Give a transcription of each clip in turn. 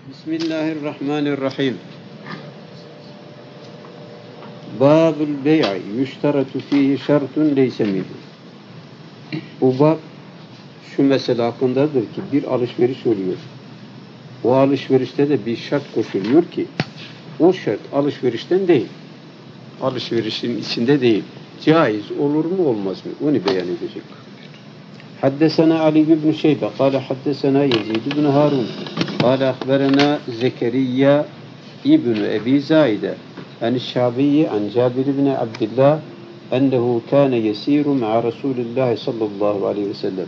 Bismillahirrahmanirrahim. Babul bey'i yüşteratu fihi şartun leyse minhu. Bu bab şu mesele hakkındadır ki bir alışveriş oluyor. O alışverişte de bir şart koşuluyor ki o şart alışverişten değil. Alışverişin içinde değil. Caiz olur mu olmaz mı? Onu beyan edecek. Haddesena Ali ibn Şeybe kâle haddesena Yezid ibn Harun kâle akberena Zekeriya ibn Ebi Zaide en-Şabiyi an Cabir ibn Abdillah ennehu kâne yesiru ma'a Resulillah sallallahu aleyhi ve sellem.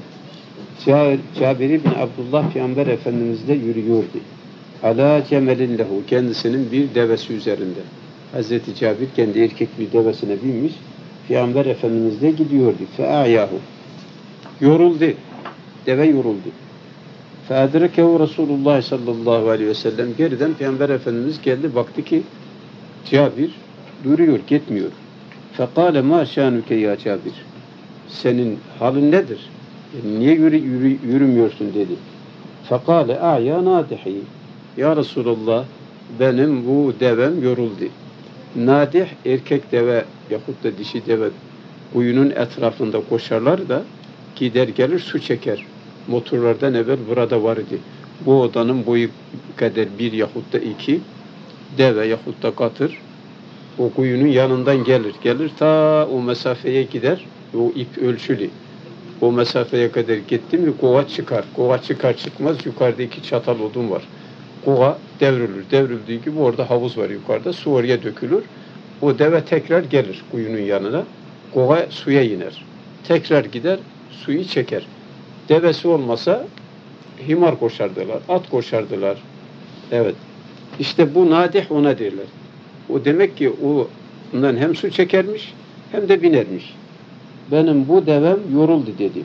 Cabir ibn Abdullah Peygamber Efendimiz'de yürüyordu. Ala cemelin lehu, kendisinin bir devesi üzerinde. Hazreti Cabir kendi erkek bir devesine binmiş, Peygamber Efendimiz'de gidiyordu. Fe'a'yahu, yoruldu, deve yoruldu. Fe'adrekehu Resulullah sallallahu aleyhi ve sellem, geriden Peygamber Efendimiz geldi, baktı ki Cabir duruyor, gitmiyor. Fekale ma şanuke ya Cabir, senin halin nedir? Niye yürümüyorsun dedi. Fekale a'ya nadihi, ya Resulullah benim bu devem yoruldu. Nadih erkek deve yahut da dişi deve kuyunun etrafında koşarlar da gider gelir su çeker. Motorlardan evvel burada var idi. Bu odanın boyu kadar bir yahut da iki deve yahut da katır o kuyunun yanından gelir. Gelir ta o mesafeye gider. O ip ölçülü. O mesafeye kadar gitti mi kova çıkar. Kova çıkar çıkmaz yukarıda iki çatal odun var. Kova devrilir. Devrildiği gibi orada havuz var yukarıda. Su oraya dökülür. O deve tekrar gelir kuyunun yanına. Kova suya iner. Tekrar gider suyu çeker. Devesi olmasa himar koşardılar. At koşardılar. Evet. İşte bu nadih ona derler. O demek ki o ondan hem su çekermiş hem de binermiş. Benim bu devem yoruldu dedi.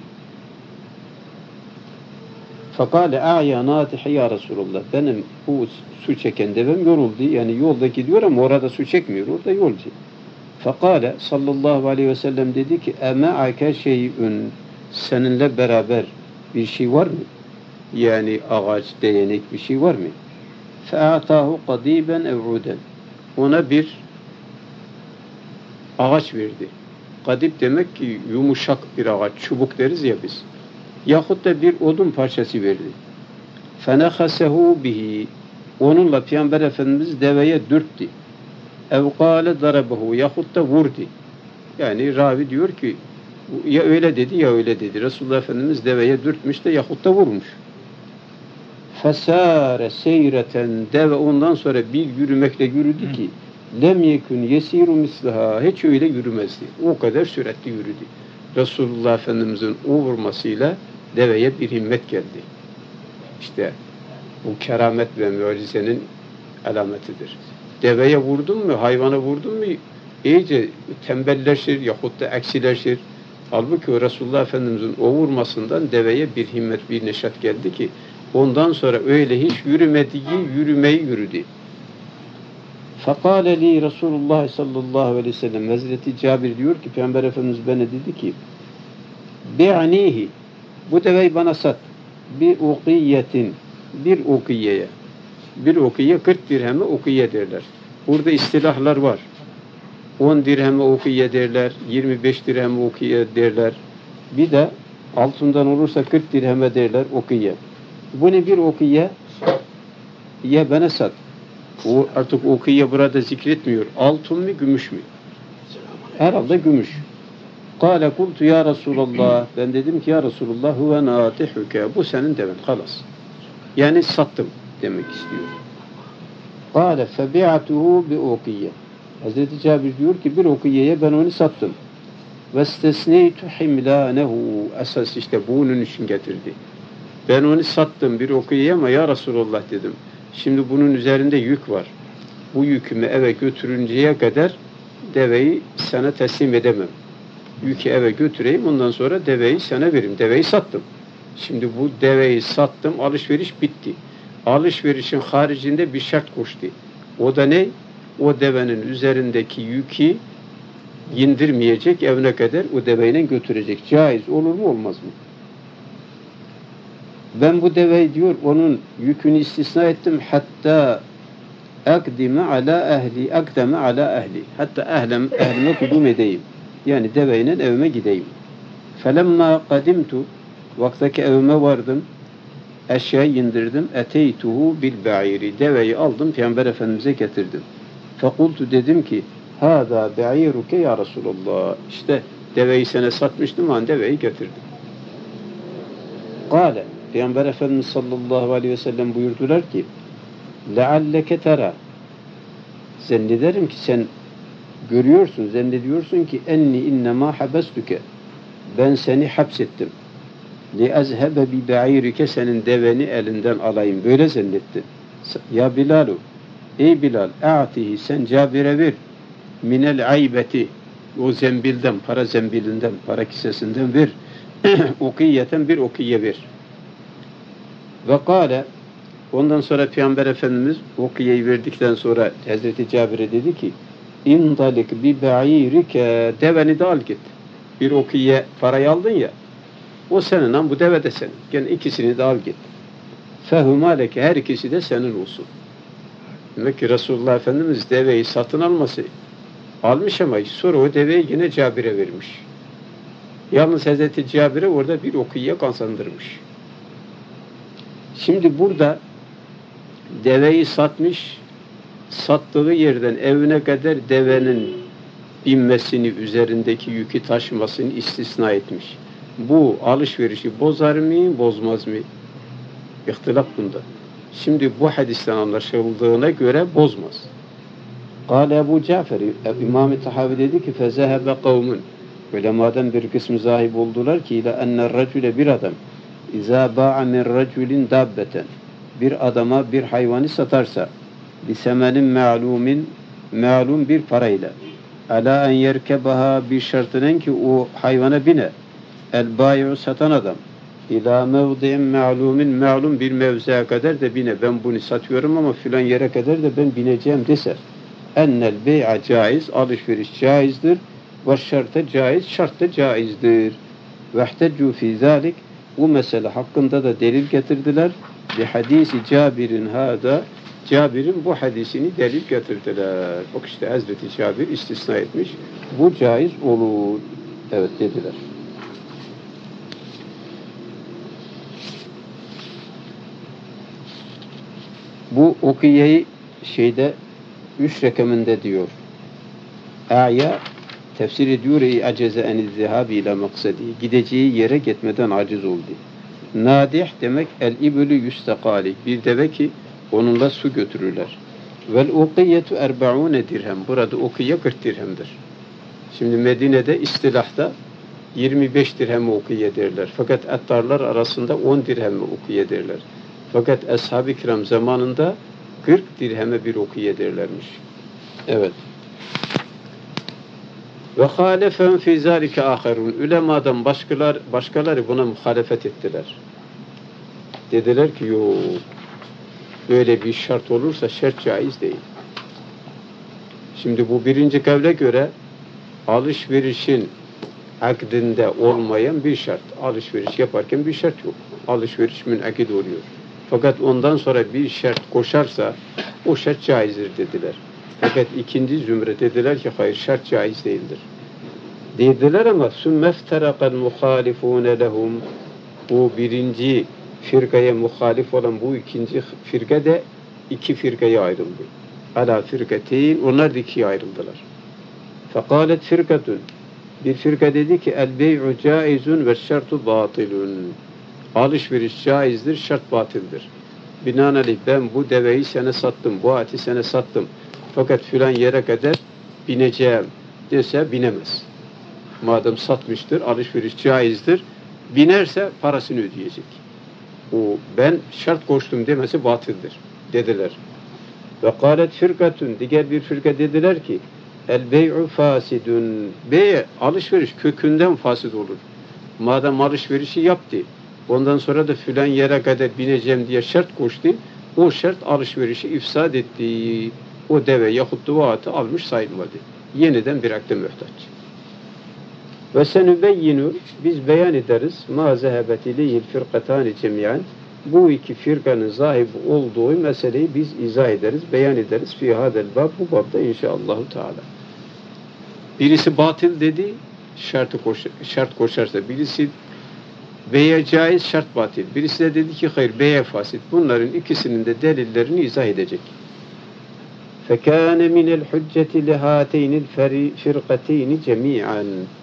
Fakale a'ya nadihi ya Resulullah. Benim bu su çeken devem yoruldu. Yani yolda gidiyor ama orada su çekmiyor. Orada yolcu. Fakale sallallahu aleyhi ve sellem dedi ki eme'ake şey'ün, seninle beraber bir şey var mı? Yani ağaç, değnek bir şey var mı? Fe'atahu qadiben ev'uden. Ona bir ağaç verdi. Kadib demek ki yumuşak bir ağaç, çubuk deriz ya biz. Yahut da bir odun parçası verdi. فَنَخَسَهُ bihi. Onunla Peygamber Efendimiz deveye dürttü. اَوْقَالَ darabahu, yahut da vurdu. Yani ravi diyor ki ya öyle dedi ya öyle dedi. Resulullah Efendimiz deveye dürtmüş de yahut da vurmuş. فَسَارَ seyreten, deve ondan sonra bir yürümekle yürüdü ki lem yekun yesiru mislaha, hiç öyle yürümezdi. O kadar süratli yürüdü. Resulullah Efendimiz'in o vurmasıyla deveye bir himmet geldi. İşte bu keramet ve mucizenin alametidir. Deveye vurdun mu, hayvana vurdun mu iyice tembelleşir yahut da eksileşir. Halbuki o Resulullah Efendimiz'in o vurmasından deveye bir himmet, bir neşat geldi ki ondan sonra öyle hiç yürümediği yürümeyi yürüdü. Fakale li Resulullah sallallahu aleyhi ve sellem, Hazreti Cabir diyor ki Peygamber Efendimiz bana dedi ki bi'anihi, bu deveyi bana sat, bir ukiyetin, bir ukiyeye, bir ukiye 40 dirheme ukiye derler. Burada istilahlar var. 10 dirheme ukiye derler, 25 dirheme ukiye derler. Bir de altından olursa 40 dirheme derler ukiye. Bunu bir ukiye ya bana sat. O artık ukiye burada zikretmiyor. Altın mı, gümüş mü? Herhalde gümüş. Kâle kultu ya Resulallah. Ben dedim ki ya Resulullah huve nâtihuke. Bu senin demen. Halas. Yani sattım demek istiyor. Kâle febi'atuhu bi ukiye. Hazreti Cabir diyor ki bir ukiyeye ben onu sattım. Vestesneytu himlânehu. Esas işte bunun için getirdi. Ben onu sattım bir ukiyeye ama ya Resulullah dedim. Şimdi bunun üzerinde yük var. Bu yükümü eve götürünceye kadar deveyi sana teslim edemem. Yükü eve götüreyim, ondan sonra deveyi sana veririm. Deveyi sattım. Şimdi bu deveyi sattım, alışveriş bitti. Alışverişin haricinde bir şart koştu. O da ne? O devenin üzerindeki yükü indirmeyecek, evine kadar o deveyle götürecek. Caiz olur mu olmaz mı? Ben bu deveyi diyor onun yükünü istisna ettim hatta akdime ala ehli. Hatta ehlime kudum edeyim. Yani deveyle evime gideyim. Felemma kadimtu vaktaki evime vardım. Eşyayı indirdim. Eteytuhu bil ba'iri. Deveyi aldım Peygamber Efendimiz'e getirdim. Fekultu dedim ki hâdâ be'iruke ya Resulallah. İşte deveyi sana satmıştım ama deveyi getirdim. Kâle Peygamber Efendimiz sallallahu aleyhi ve sellem buyurdular ki lealleke tera zannederim ki sen görüyorsun, zannediyorsun ki enni innemâ habestuke ben seni hapsettim. لِأَزْهَبَ بِبَعِيرِكَ senin deveni elinden alayım. Böyle zannettin. Ya Bilalu, ey Bilal, اَعْتِهِ sen Cabir'e ver. Minel aybeti o zembilden, para zembilinden, para kisesinden ver. Ukiyeten bir ukiye ver. Ve kâle ondan sonra Peygamber Efendimiz ukiyeyi verdikten sonra Hazreti Cabir'e dedi ki İndalik bi ba'irike deveni de al git. Bir ukiye parayı aldın ya o senin ama bu deve de senin. Gene ikisini de al git. Fehumâleke her ikisi de senin olsun. Demek ki Resulullah Efendimiz deveyi satın alması almış ama sonra o deveyi yine Cabir'e vermiş. Yalnız Hazreti Cabir'e orada bir ukiye kazandırmış. Şimdi burada deveyi satmış, sattığı yerden evine kadar devenin binmesini, üzerindeki yükü taşımasını istisna etmiş. Bu alışverişi bozar mı, bozmaz mı? İhtilaf bunda. Şimdi bu hadisten anlaşıldığına göre bozmaz. Kâle Ebu Cafer, İmam-ı Tahavi dedi ki fezehebe kavmun. Ulemadan bir kısmı zahib oldular ki ile enne racüle bir adam İzâ bâ'a min racülin dabbeten bir adama bir hayvanı satarsa bisemenin ma'lum bir parayla alâ en yerkebaha bir şartının ki o hayvana bine el bâi'u satan adam ilâ mevdi'in ma'lum bir mevziye kadar da bine ben bunu satıyorum ama filan yere kadar da ben bineceğim dese ennel bey'a caiz alışveriş caizdir ve şarta caiz şart da caizdir vehteccu fî zâlik bu mesele hakkında da delil getirdiler. Ve hadisi Cabir'in bu hadisini delil getirdiler. Bak işte Hazreti Cabir istisna etmiş. Bu caiz olur. Evet dediler. Bu ukiyeyi üç rekamında diyor. A'ya tefsir ediyor aceze eniz zihabi ila maksadi. Gideceği yere gitmeden aciz oldu. Nadih demek el-ibülü yüstekali. Bir deve ki onunla su götürürler. Vel-ukiyetu 40 dirhem. Burada ukiye 40 dirhemdir. Şimdi Medine'de istilahta 25 dirhem ukiye derler. Fakat ettarlar arasında 10 dirhem ukiye derler. Fakat ashab-ı kiram zamanında 40 dirheme bir ukiye derlermiş. Evet. Ve hâlefen fî zâlike âherûn. Ulemadan başkaları buna muhalefet ettiler. Dediler ki yok, böyle bir şart olursa şart caiz değil. Şimdi bu birinci kavle göre alışverişin akdinde olmayan bir şart. Alışveriş yaparken bir şart yok. Alışveriş münakid oluyor. Fakat ondan sonra bir şart koşarsa o şart caizdir dediler. Fakat ikinci zümre dediler ki hayır şart caiz değildir. Dediler ama sümmefterakal muhalifune lehum bu birinci firkaya muhalif olan bu ikinci firka de iki firkaya ayrıldı. Ala firkateyn onlar da ikiye ayrıldılar. Fekalet firkatun bir firka dedi ki el bey'u caizun ve şartu batilun. Alışveriş caizdir, şart batildir. Binaenaleyh ben bu deveyi sana sattım, bu ati sana sattım. Fakat filan yere kadar bineceğim dese binemez. Madem satmıştır, alışveriş caizdir. Binerse parasını ödeyecek. O ben şart koştum demesi batildir dediler. Ve kâlet firkatun diğer bir firka dediler ki el bey'u fasidun. Bey alışveriş kökünden fasid olur. Madem alışverişi yaptı, ondan sonra da filan yere kadar bineceğim diye şart koştu. O şart alışverişi ifsad etti. O deve yahut duvatı almış sayılmadı. Yeniden bir akde muhtaç. Ve senübeyyinu biz beyan ederiz ma zehebet ileyhil firkatani cemiyan bu iki firkanın sahibi olduğu meseleyi biz izah ederiz, beyan ederiz. Fî hâdel bab, bu babda inşallahü teâlâ. Birisi batıl dedi, şart koşarsa, birisi beye caiz, şart batıl. Birisi de dedi ki hayır, beye fasit. Bunların ikisinin de delillerini izah edecek. فَكَانَ مِنَ الْحُجَّةِ لِهَاتَيْنِ الْفِرْقَتَيْنِ جَمِيعًا.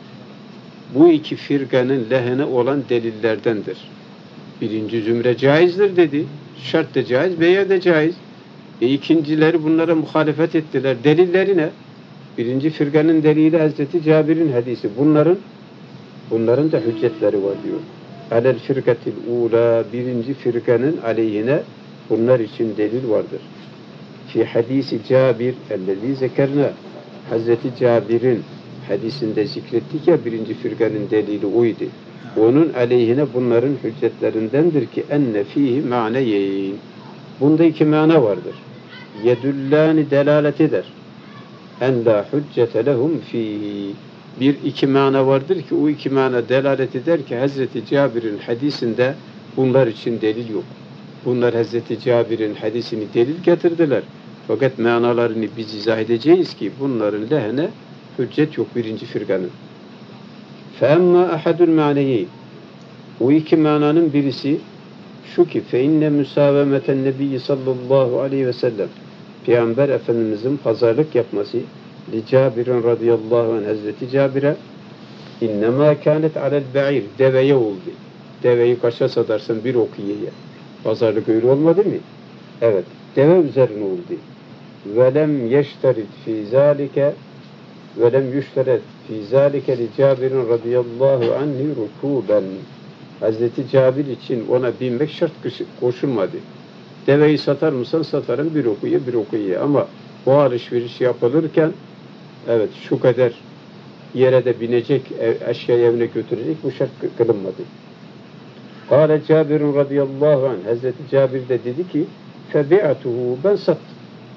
Bu iki firkanın lehine olan delillerdendir. Birinci zümre caizdir dedi. Şart da caiz, beye de caiz. İkincileri bunlara muhalefet ettiler. Delilleri ne? Birinci firkanın delili Hazreti Cabir'in hadisi. Bunların da hüccetleri var diyor. Alel firkatil ula, birinci firkanın aleyhine bunlar için delil vardır. Fi hadisi Cabir ellezî zekerna, Hazreti Cabir'in hadisinde zikrettik ya, birinci firkanın delili oydu. Onun aleyhine bunların hüccetlerindendir ki enne fihi ma'neyeyn. Bunda iki mana vardır. Yedüllâni delalet eder. En la hüccete lehum fihi. Bir iki mana vardır ki o iki mana delalet eder ki Hazreti Cabir'in hadisinde bunlar için delil yok. Bunlar Hazreti Cabir'in hadisini delil getirdiler. Fakat manalarını biz izah edeceğiz ki bunların lehine hüccet yok birinci firkanın. فَاَمَّا اَحَدُ الْمَعْنَيِينَ. O iki mananın birisi şu ki فَاِنَّ مُسَاوَمَةَ النَّبِيِّ sallallahu aleyhi ve sellem, Peygamber Efendimizin pazarlık yapması Cabirin radıyallahu anh, Hazreti Cabir'e اِنَّمَا كَانَتْ عَلَى الْبَعِيرِ, deveye oldu. Deveyi kaça satarsan bir okuyeye. Pazarlık öyle olmadı mı? Evet. Deve üzerine oldu. وَلَمْ يَشْتَرِدْ فِي ذَٰلِكَ وَلَمْ يُشْتَرَدْ فِي ذَٰلِكَ لِجَابِرٍ radıyallahu anh'i رُكُوبًا. Hazreti Cabir için ona binmek şart koşulmadı. Deveyi satar mısın? Satarım, bir okuya. Ama o alışveriş yapılırken evet şu kadar yere de binecek, eşyayı evine götürecek, bu şart kılınmadı. Kâle Cabirun radıyallahu anh, Hazreti Cabir de dedi ki febi'atuhu, ben sattım.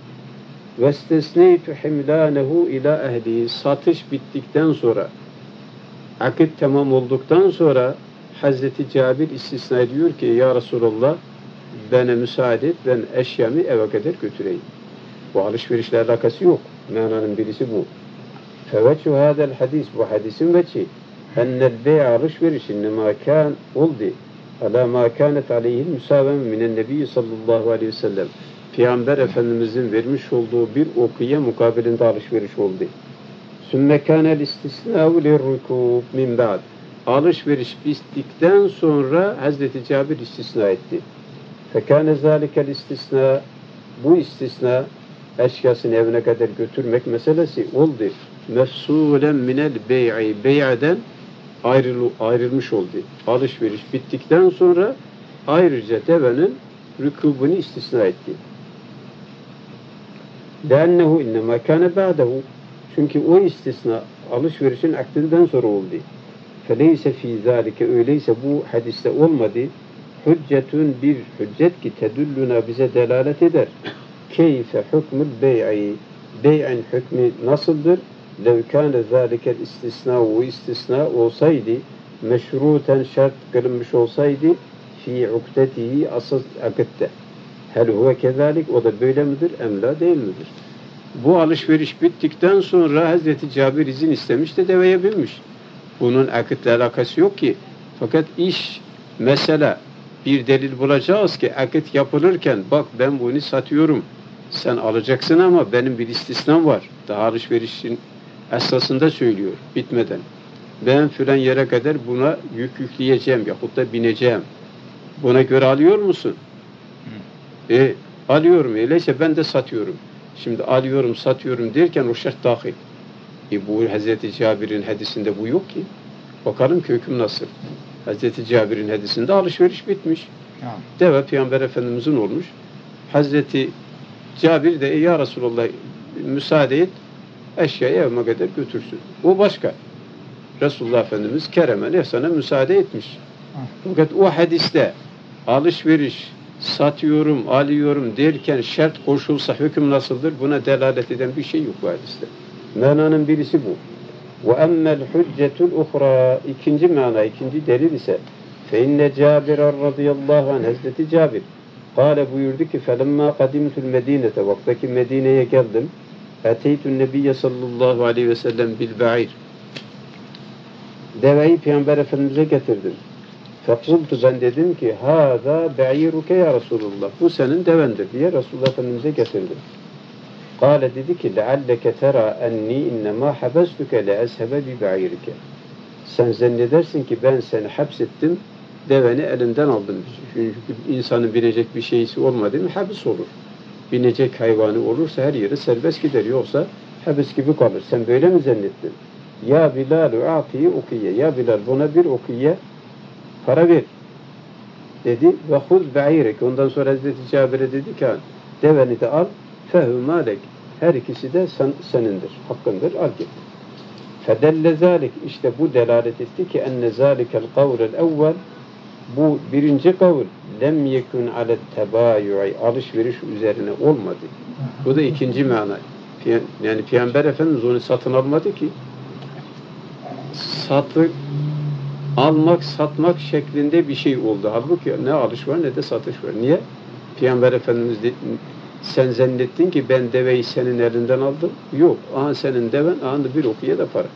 Vestesneytu himlânehu ilâ ehlihi, satış bittikten sonra, akit tamam olduktan sonra Hazreti Cabir istisna ediyor ki ya Resulallah, bana müsaade et, ben eşyamı eve kadar götüreyim. Bu alışverişle alakası yok. Mananın birisi bu. Feveçü hâdel hadis, bu hadisin veçi ennel bey' alışveriş innema kân oldu alâ mâ kânet aleyhil müsâveme minen nebiyyü sallallahu aleyhi ve sellem. Peygamber Efendimizin vermiş olduğu bir okuya mukabilinde alışveriş oldu. Sümme kânel istisnâhu lirrukûb min ba'd. Alışveriş bittikten sonra Hazreti Cabir istisna etti. Fekâne zâlikel istisna, bu istisna eşyasını evine kadar götürmek meselesi oldu. Mefsulen minel bey'i, bey'den ayrılmış oldu. Alışveriş bittikten sonra ayrıca devenin rükûbunu istisna etti. لَاَنَّهُ اِنَّمَا كَانَ بَعْدَهُ. Çünkü o istisna alışverişin akdinden sonra oldu. فَلَيْسَ ف۪ي ذَٰلِكَ, öyleyse bu hadiste olmadı. Hüccetün, bir hüccet ki tedüllüna, bize delalet eder. Keyfe hükmül bey'i, bey'in hükmü nasıldır? لَوْ كَانَ ذَٰلِكَ istisna, o istisna olsaydı, meşruten, şart kılınmış olsaydı, fi ukdetihi, asıl akitte. Hel huve kezalik, o da böyle midir? Emla değil midir? Bu alışveriş bittikten sonra Hazreti Cabir izin istemiş de deveye binmiş. Bunun akitle alakası yok ki. Fakat iş, mesela bir delil bulacağız ki akit yapılırken bak ben bunu satıyorum. Sen alacaksın ama benim bir istisnam var. Daha alışverişin esasında söylüyor bitmeden. Ben filan yere kadar buna yükleyeceğim yahut da bineceğim. Buna göre alıyor musun? Alıyorum. Öyleyse ben de satıyorum. Şimdi alıyorum, satıyorum derken o şart dahil. Bu Hazreti Cabir'in hadisinde bu yok ki. Bakalım ki hüküm nasıl? Hazreti Cabir'in hadisinde alışveriş bitmiş. Deve Peygamber Efendimiz'in olmuş. Hazreti Cabir de ya Resulallah müsaade et, eşyayı evime kadar götürsün. O başka. Resulullah Efendimiz keremen efsane müsaade etmiş. Fakat o hadiste alışveriş, satıyorum, alıyorum derken şart koşulsa hüküm nasıldır? Buna delalet eden bir şey yok bu hadiste. Mananın birisi bu. وَاَمَّا الْحُجَّةُ الْاُخْرَى, ikinci mana, ikinci delil ise فَاِنَّ جَابِرًا radıyallahu anh Hazreti Cabir Kale buyurdu ki فَلَمَّا قَدِمْتُ الْمَد۪ينَةَ Vaktaki Medine'ye geldim. اَتَيْتُ النَّبِيَّ sallallahu aleyhi ve sellem bilba'ir Deveyi Peygamber Efendimiz'e getirdim. فَقُلْتُ Ben dedim ki هَذَا بَعِيرُكَ ya Resulullah Bu senin devendir diye Resulullah Efendimiz'e getirdim. Kale dedi ki لَعَلَّكَ تَرَى اَنِّي اِنَّمَا حَبَسْتُكَ لَاَزْهَبَ بِبَعِيرِكَ Sen zannedersin ki ben seni hapsettim, deveni elinden aldım. Çünkü insanın binecek bir şeysi olmadı mı habis olur. Binecek hayvanı olursa her yere serbest gider. Yoksa habis gibi kalır. Sen böyle mi zannettin? Ya Bilal a'tiyi ukiye. Ya Bilal buna bir ukiye para ver. Dedi ve huz ba'irek. Ondan sonra Hazreti Cabir'e dedi ki deveni de al fehü malek. Her ikisi de senindir. Hakkındır. Al git. Fedelle zalik işte bu delalet etti ki enne zalikel kavlel evvel bu birinci kavul lem yekun alet tebayu'i alışveriş üzerine olmadı. Bu da ikinci mana. Yani Peygamber Efendimiz onu satın almadı ki almak satmak şeklinde bir şey oldu. Halbuki ne alış var ne de satış var. Niye? Peygamber Efendimiz sen zannettin ki ben deveyi senin elinden aldım. Yok. Aha senin deven, aha bir okuya da para.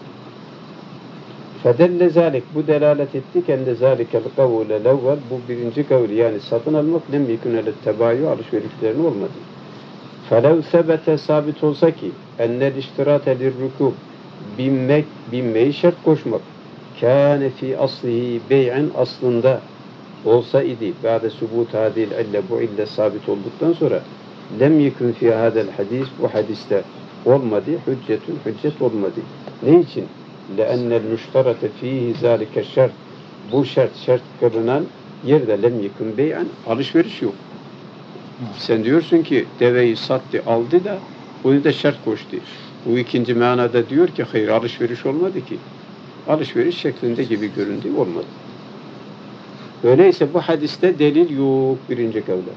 Fedelle zalik bu delalet etti ki ende zalikel kavule levvel bu birinci kavul yani satın almak lem yekunelet tebayü alışverişlerin olmadı. Felev sebete sabit olsa ki ennel iştirate lirrukub binmeyi şart koşmak kâne fi aslihi bey'en aslında olsa idi. Ba'de subut hadil ille bu ille sabit olduktan sonra lem yekun fi hadel hadis bu hadiste olmadı. Hüccet olmadı. Ne için? لَاَنَّ الْمُشْتَرَةَ ف۪يهِ ذَٰلِكَ şart bu şart kılınan yerde lem yekun bey'en alışveriş yok. Sen diyorsun ki deveyi sattı aldı da bunu da şart koştu. Bu ikinci manada diyor ki hayır alışveriş olmadı ki. Alışveriş şeklinde gibi göründü olmadı. Öyleyse bu hadiste delil yok birinci kavle.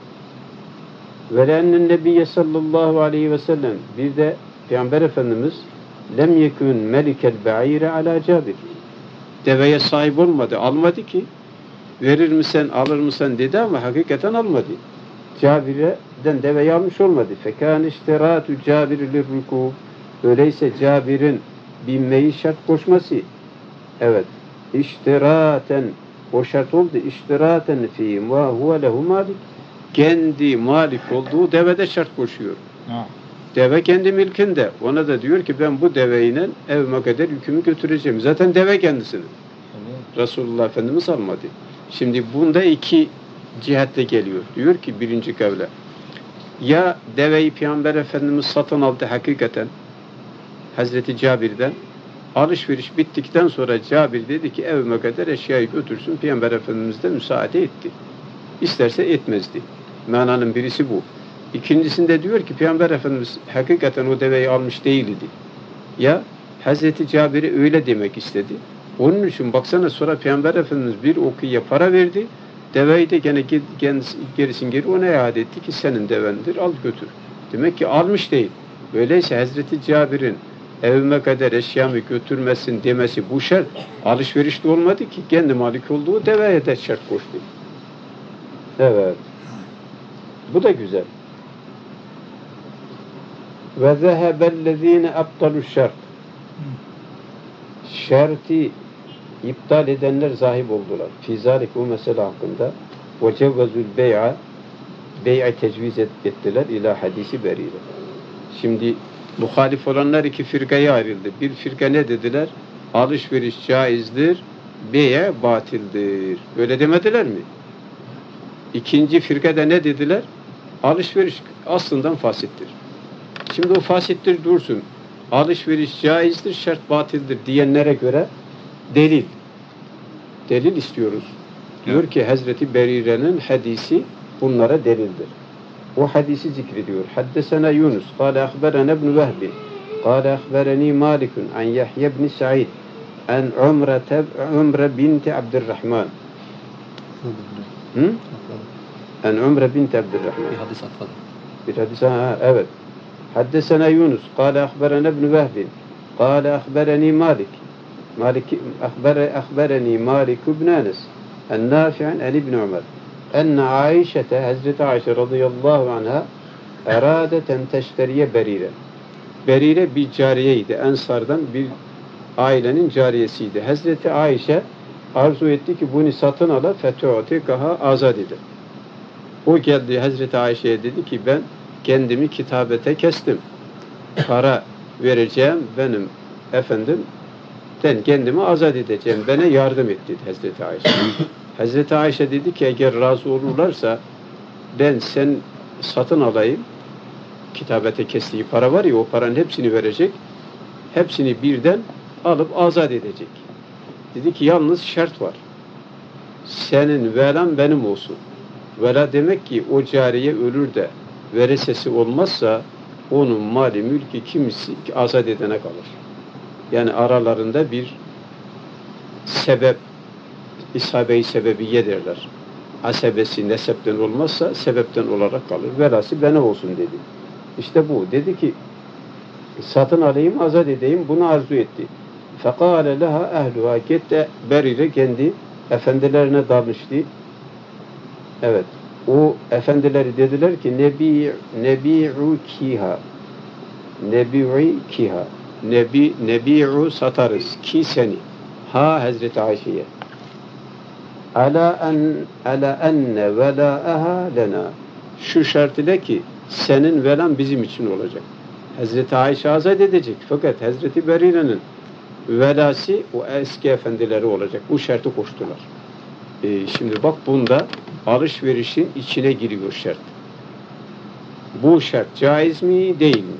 Ve le'ennen nebiyye sallallahu aleyhi ve sellem bir de Peygamber Efendimiz lem yekun melikel ba'ire ala Cabir. Deveye sahip olmadı, almadı ki. Verir misin, alır mısın dedi ama hakikaten almadı. Cabir'den deveyi almış olmadı. Fekan iştiratu Cabir lirrukûb. Öyleyse Cabir'in binmeyi şart koşması. Evet. İştiraten o şart oldu. İştiraten fi ma huve lehu malik. Kendi malik olduğu devede şart koşuyor. Deve kendi milkinde. Ona da diyor ki ben bu deveyle evime kadar yükümü götüreceğim. Zaten deve kendisinin. Evet. Resulullah Efendimiz almadı. Şimdi bunda iki cihetle geliyor. Diyor ki birinci kavle. Ya deveyi Peygamber Efendimiz satın aldı hakikaten Hazreti Cabir'den. Alışveriş bittikten sonra Cabir dedi ki evime kadar eşyayı götürsün. Peygamber Efendimiz de müsaade etti. İsterse etmezdi. Mananın birisi bu. İkincisinde diyor ki Peygamber Efendimiz hakikaten o deveyi almış değildi. Ya Hazreti Cabir'e öyle demek istedi. Onun için baksana sonra Peygamber Efendimiz bir okuya para verdi. Deveyi de gene gerisin geri ona iade etti ki senin devendir al götür. Demek ki almış değil. Öyleyse Hazreti Cabir'in evime kadar eşyamı götürmesin demesi bu şart alışverişte olmadı ki kendi malik olduğu deveye de şart koştu. Evet. Bu da güzel. Ve zehebellezine aptalu şart. Şartı iptal edenler zahib oldular. Fizalik o mesele hakkında ve cevvezül bey'a tecviz ettiler ila hadisi berire. Şimdi muhalif olanlar iki firkaya ayrıldı. Bir firka ne dediler? Alışveriş caizdir, bey'e batildir. Öyle demediler mi? İkinci firka da ne dediler? Alışveriş aslından fasittir. Şimdi o fasittir dursun. Alışveriş caizdir, şart batildir diyenlere göre delil. Delil istiyoruz. Diyor ki Hazreti Berire'nin hadisi bunlara delildir. O hadisi zikrediyor. Haddesena Yunus. Kale ahberene ibn Vehbi. Kale ahbereni Malikun. An Yahya ibn Sa'id. An Umre binti Abdurrahman. An Umre binti Abdurrahman. Bir hadis atladım. Bir hadis, evet. Haddesena Yunus. Kale ahberene ibn Vehbi. Kale ahbereni Malik. Ahbereni Malik ibn Anas. En-Nafi'an en İbn Ömer. Enne Aişete, Hazreti Ayşe radıyallahu anha eradeten teşteriye Berire. Berire bir cariyeydi. Ensardan bir ailenin cariyesiydi. Hazreti Ayşe arzu etti ki bunu satın ala fetu'tikaha azad edin. O geldi Hazreti Ayşe'ye dedi ki ben kendimi kitabete kestim. Para vereceğim benim efendim kendimi azat edeceğim. Bana yardım et dedi Hazreti Ayşe. Hazreti Ayşe dedi ki eğer razı olurlarsa ben sen satın alayım. Kitabete kestiği para var ya o paranın hepsini verecek. Hepsini birden alıp azat edecek. Dedi ki yalnız şart var. Senin velan benim olsun. Vela demek ki o cariye ölür de veresesi olmazsa onun mali mülkü kimisi azat edene kalır. Yani aralarında bir sebep, isabe-i sebebiye derler. Asebesi nesepten olmazsa sebepten olarak kalır. Velası bana olsun dedi. İşte bu. Dedi ki satın alayım, azat edeyim. Bunu arzu etti. Fekale leha ehluha. Gitti Berire kendi efendilerine danıştı. Evet. O efendileri dediler ki nebi'u kiha. Nebi'u kiha. Nebi'u satarız. Ki seni. Ha Hazreti Ayşe'ye. Ala enne velâeha lena. Şu şart ile ki senin velan bizim için olacak. Hazreti Ayşe azat edecek. Fakat Hazreti Berire'nin velası o eski efendileri olacak. Bu şartı koştular. Şimdi bak bunda alışverişin içine giriyor şart. Bu şart caiz mi değil mi?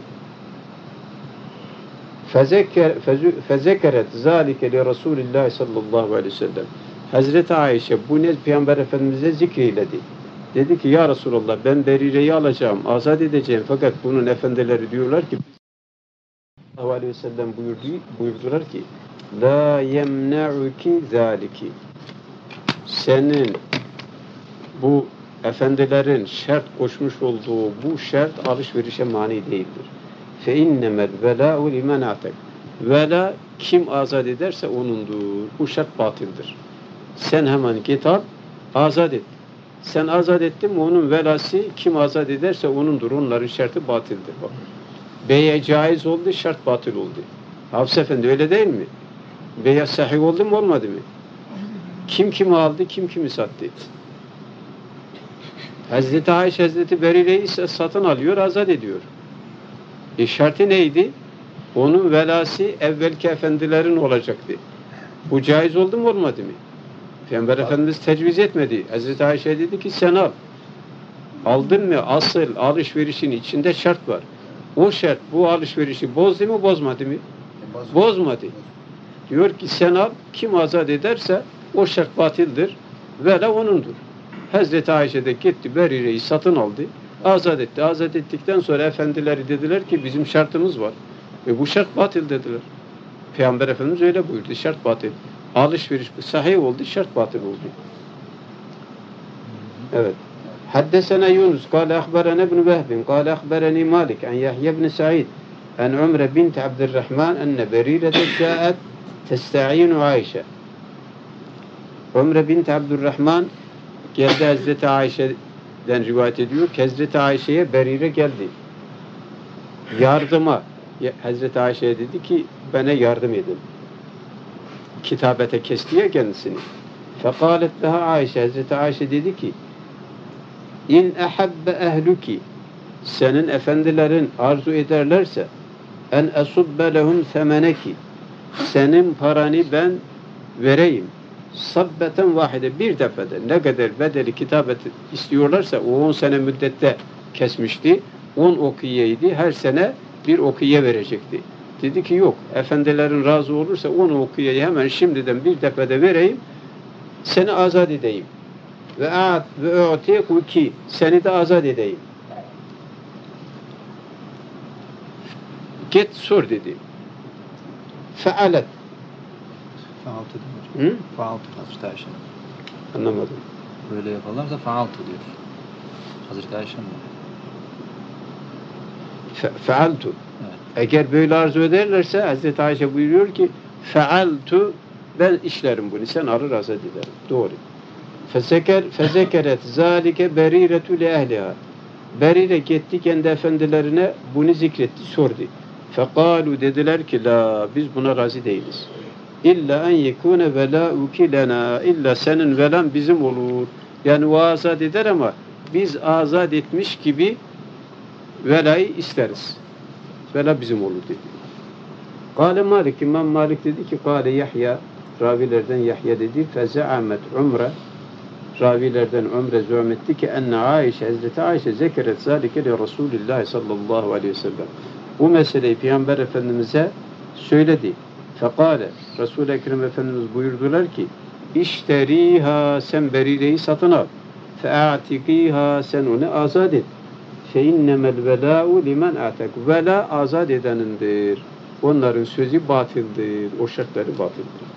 Fezekeret zâlike li Resulillah sallallahu aleyhi ve sellem. Hazreti Ayşe bu ne Peygamber Efendimiz'e zikreyledi. Dedi ki ya Resulallah ben Berire'yi alacağım, azat edeceğim fakat bunun efendileri diyorlar ki sallallahu aleyhi ve sellem buyurdular ki la yemne'uki zâliki. Senin bu efendilerin şart koşmuş olduğu bu şart alışverişe mani değildir. Fe innemel velâ'u limen atek. Vela kim azat ederse onundur. Bu şart batıldır. Sen hemen git al, azat et. Sen azat ettin mi onun velası kim azat ederse onundur. Onların şartı batıldır. Bak. Beye caiz oldu, şart batıl oldu. Hafız Efendi öyle değil mi? Beye sahih oldu mu olmadı mı? Kim kimi aldı, kim kimi sattı? Hazreti Ayşe, Hazreti Berire'yi satın alıyor, azat ediyor. Şartı neydi? Onun velası evvelki efendilerin olacaktı. Bu caiz oldu mu olmadı mı? Peygamber Efendimiz tecviz etmedi. Hazreti Ayşe dedi ki sen al. Aldın mı? Asıl alışverişin içinde şart var. O şart bu alışverişi bozdu mu bozmadı mı? Bozmadı. Diyor ki sen al. Kim azat ederse o şart batildir. Vela onundur. Hazreti Ayşe de gitti Berire'yi satın aldı. Azat etti. Azat ettikten sonra efendileri dediler ki bizim şartımız var. Bu şart batil dediler. Peygamber Efendimiz öyle buyurdu. Şart batil. Alışveriş sahih oldu, şart batıl oldu. Evet. Haddesena Yunus, kâle ahberene ibn Vehbin, kâle ahbereni Malik, en Yahya ibn Sa'id, en Umre bint Abdurrahman, enne Berirete câet testa'inu Ayşe. Umre bint Abdurrahman geldi Hazreti Ayşe'den rivayet ediyor ki Hazreti Ayşe'ye Berire geldi. Yardıma. Hazreti Ayşe'ye dedi ki bana yardım edin. Kitabete kestiye kendisini. Fekalet leha Ayşe. Hazreti Ayşe dedi ki İn ehabbe ehluki senin efendilerin arzu ederlerse en esubbe lehum semeneki senin paranı ben vereyim. Sabbeten vahide bir defede ne kadar bedeli kitabet istiyorlarsa o 10 sene müddette kesmişti. 10 okiyeydi. Her sene bir okiye verecekti. Dedi ki yok. Efendilerin razı olursa 10 okiyeyi hemen şimdiden bir defede vereyim. Seni azat edeyim. Ve u'tiku ki seni de azat edeyim. Git sor dedi. Fealet. Faaltı diyor. Hı? Faaltı Hazreti Ayşe. Anlamadım. Böyle yaparlarsa faaltı diyor. Hazreti Ayşe mi? Fealtu. Evet. Eğer böyle arzu ederlerse Hazreti Ayşe buyuruyor ki fealtu ben işlerim bunu. Sen alır azat ederim. Doğru. Fezekeret zalike beriretu li ehliha. Berire gitti kendi efendilerine bunu zikretti, sordu. Fekalu dediler ki la biz buna razı değiliz. İlla en yekune velâuki lena. İlla senin velan bizim olur. Yani o azat eder ama biz azat etmiş gibi velayı isteriz. Vela bizim olur dedi. Kâle Malik, İmam Malik dedi ki kâle Yahya, ravilerden Yahya dedi feze'amet umre, ravilerden Ömre zü'metti ki enne Aişe, Hazreti Aişe zekeret zâlike li Resulillah sallallahu aleyhi ve sellem. Bu meseleyi Peygamber Efendimiz'e söyledi. Fekale, Resul-i Ekrem Efendimiz buyurdular ki İşteriha, sen Berire'yi satın al. Fe'atikiha, sen onu azat et. Fe innemel velâ'u limen atek. Vela azat edenindir. Onların sözü batıldır. O şartları batıldır.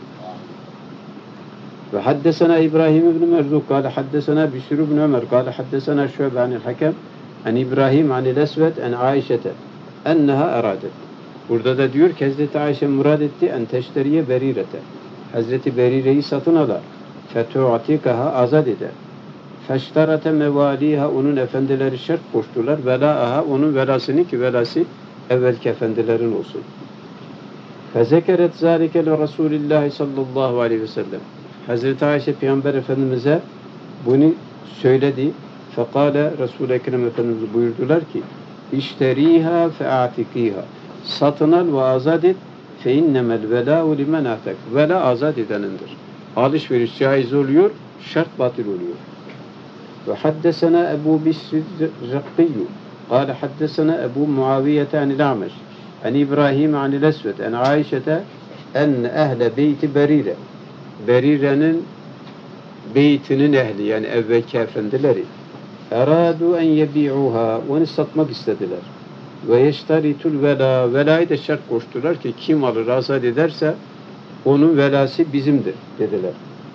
Ve haddesena İbrahim ibn Merzuk kâle haddesena Bişir ibn Ömer kâle haddesena Şu'be anil Hakem en İbrahim anil Esved en Aişete enneha eradet. Burada da diyor ki Hazreti Ayşe murad etti en teşteriye berirete. Hazreti Berire'yi satın alar. Fetu'atikaha azad eder. Feştarate mevaliha, onun efendileri şart koştular. Velâha, onun velasını ki velası evvelki efendilerin olsun. Fezekeret zâlike li Resulillahi sallallahu aleyhi ve sellem. Hazreti Ayşe Peygamber Efendimiz'e bunu söyledi. Fekale Resul-i Ekrem Efendimiz buyurdular ki İşteriha fe'atikiha. Satın al ve azad et. Fe innemel velâ'u limen atek. Vela azad edenindir. Alışveriş caiz oluyor, şart batıl oluyor. Ve haddesena Ebu Bisr Rakkiyyu kâle haddesena Ebu Muaviyete anil A'meş en İbrahim anil Esved en Aişete en ehle beyti Berire. Berire'nin beytinin ehli yani evvelki efendileri eradu en yebi'uha, onu satmak istediler. Ve yeştaritul vela, velayı da şart koştular ki kim alır azat ederse onun velası bizimdir dediler.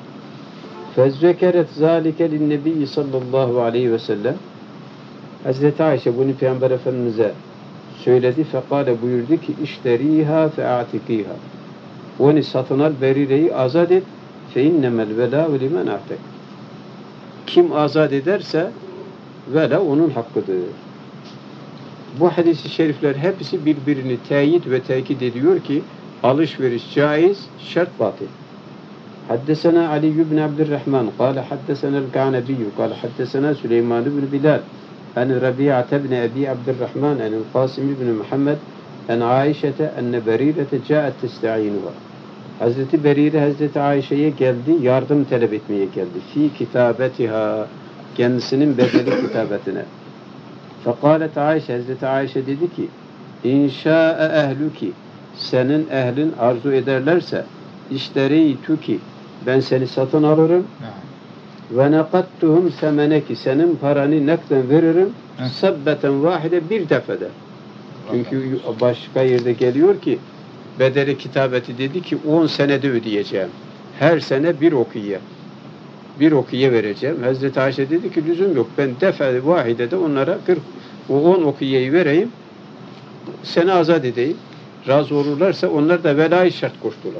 Fezzekeret zâlike linnebiyyi sallallahu aleyhi ve sellem. Hazreti Ayşe bunu Peygamber Efendimiz'e söyledi. Fekale buyurdu ki işteriha fe'atikiha. Onu satın al, Berire'yi azat et. Fe innemel velâ'u limen atek. Kim azat ederse vela onun hakkıdır. Bu hadis-i şerifler hepsi birbirini teyit ve tekit ediyor ki alışveriş caiz, şart batıl. Haddesena Ali ibn Abdurrahman قال حدثنا الكعنبي قال حدثنا سليمان بن بلال عن ربيعة بن أبي عبد الرحمن عن القاسم بن محمد عن عائشة أن بريرة جاءت تستعينها. Hazreti Berire Hazreti Ayşe'ye geldi, yardım talep etmeye geldi. Fi kitabetiha, kendisinin bedeli kitabetine. Fekalet Ayşe, Hazreti Ayşe dedi ki İnşa'e ehluki, senin ehlin arzu ederlerse iştereytuki, ben seni satın alırım ve nekattuhum semeneki, senin paranı nakden veririm sabbeten vahide, bir defede. Çünkü başka yerde geliyor ki bedeli kitabeti dedi ki 10 senede ödeyeceğim. Her sene bir okiye. Bir okiye vereceğim. Hazreti Ayşe dedi ki lüzum yok. Ben defede vahidede onlara 10 okiyeyi vereyim. Seni azat edeyim. Razı olurlarsa onlar da velayı şart koştular.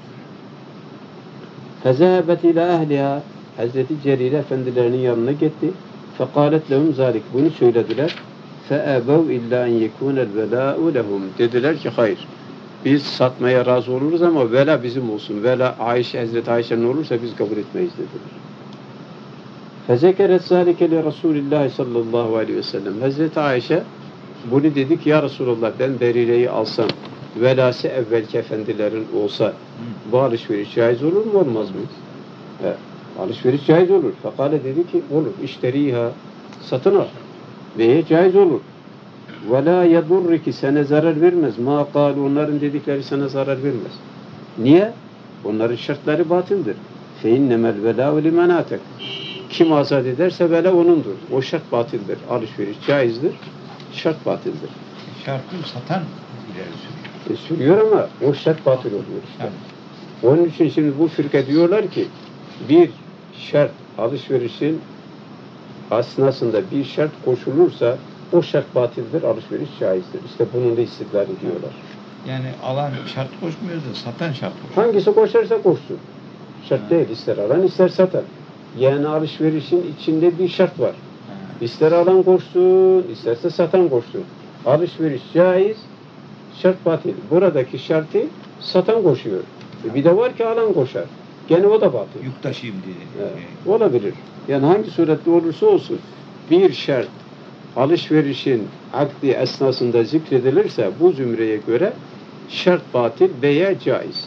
Fezâbet ilâ ehliha. Hazreti Cerire efendilerinin yanına gitti. Fekâlet lehum zâlik. Bunu söylediler. Feebev illâ en yekûnel velâ'u lehum. Dediler ki hayır. Biz satmaya razı oluruz ama vela bizim olsun. Vela Ayşe, Hazreti Ayşe'nin olursa biz kabul etmeyiz dediler. Fezekeret zâlike li Resulillah sallallahu aleyhi ve sellem. Hazreti Ayşe bunu dedi ki ya Resulullah, ben Berire'yi alsam, velası evvelki efendilerin olsa bu alışveriş caiz olur mu, olmaz mı? Alışveriş caiz olur. Fekale dedi ki olur. İşteriha, satın al. Ve caiz olur. Ve la yedurriki, sana zarar vermez. Ma kâlu, onların dedikleri sana zarar vermez. Niye? Onların şartları batıldır. Fe innemel velâ'u limen atek. Kim azat ederse vela onundur. O şart batıldır. Alışveriş caizdir. Şart batıldır. Şartı satan ileri sürüyor. Sürüyor ama o şart batıl oluyor işte. Evet. Onun için şimdi bu fırka diyorlar ki bir şart, alışverişin asnasında bir şart koşulursa o şart batıldır, alışveriş caizdir. İşte bunun da istidlal ediyorlar. Yani alan şart koşmuyor da satan şart koşuyor. Hangisi koşarsa koşsun. Şart değil, ister alan ister satan. Yani alışverişin içinde bir şart var. İster alan koşsun, isterse satan koşsun. Alışveriş caiz, şart batıl. Buradaki şartı satan koşuyor. Bir de var ki alan koşar. Gene o da batıl. Yük taşıyayım diye. Evet, olabilir. Yani hangi surette olursa olsun bir şart alışverişin akdi esnasında zikredilirse bu zümreye göre şart batıl veya caiz.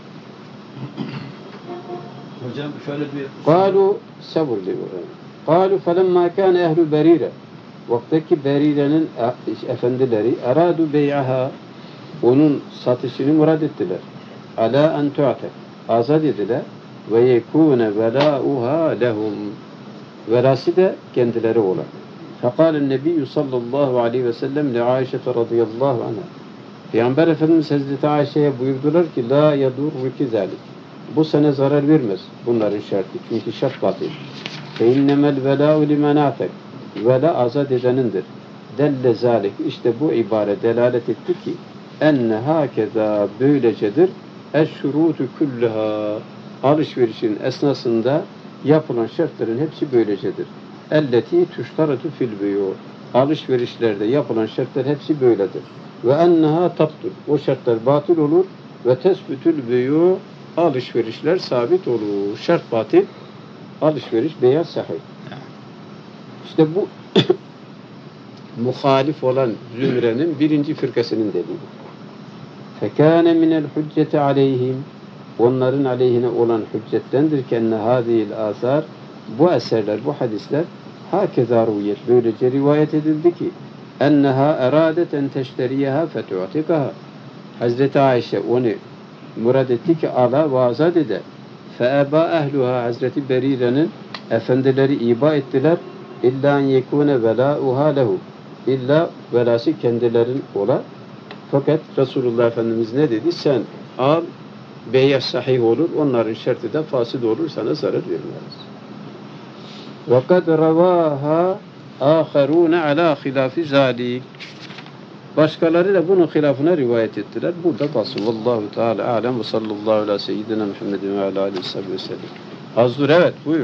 Hocam şöyle bir... Kalu sabır diyor. Kalu felemma kâne ehlu berire. Vaktaki Berire'nin efendileri eradu bey'aha, onun satışını murad ettiler. Ala en tu'ate, azad ediler. Ve yekûne velâuha lehum, velası da kendileri olan. Fekâlen nebiyyü sallallahu aleyhi ve sellem li Aişe radıyallahu anha. Peygamber Efendimiz Hazreti Ayşe'ye buyurdular ki la yadurruki zâlik. Bu sana zarar vermez bunların şartı. Çünkü şart batıl. Fe innemel velâu limenâtek. Vela azad edenindir. Delle zâlik. İşte bu ibare delalet etti ki enne hâkeza böylecedir. Eşşurûtu küllühâ. Alışverişin esnasında yapılan şartların hepsi böylecedir. Elleti tuştaratu fil buyû. Alışverişlerde yapılan şartlar hepsi böyledir. Ve enneha tabtul. O şartlar batıl olur ve tesbütül buyû. Alışverişler sabit olur. Şart batıl, alışveriş beyaz sahih. İşte bu muhalif olan zümrenin birinci fırkasının delili. Fekâne minel hücceti aleyhim, onların aleyhine olan hüccettendir ki enne hâzihil âsâr, bu eserler, bu hadisler hâkezâ ruviyet, böylece rivayet edildi ki enneha erâdet en teşteriyeha fetu'atikaha. Hazreti Ayşe onu murad etti ki ala ve azad ede. Feeba ehluha, Hazreti Berire'nin efendileri iba ettiler. İlla en yekûne velâuhâ lehu. İlla velası kendilerin ola. Fakat Resulullah Efendimiz ne dedi? Sen al, beyaz sahih olur, onların şartı da fasid olur, sana zarar vermez. Ve kad revâhâ âkherûne alâ hilâfi zâlik. Başkaları da bunun hilafına rivayet ettiler. Burada kalsın. Vallahu Teala alem ve sallallahu ala seyyidina Muhammedin ve ala aleyhi ve sellem. Az dur, evet, buyur.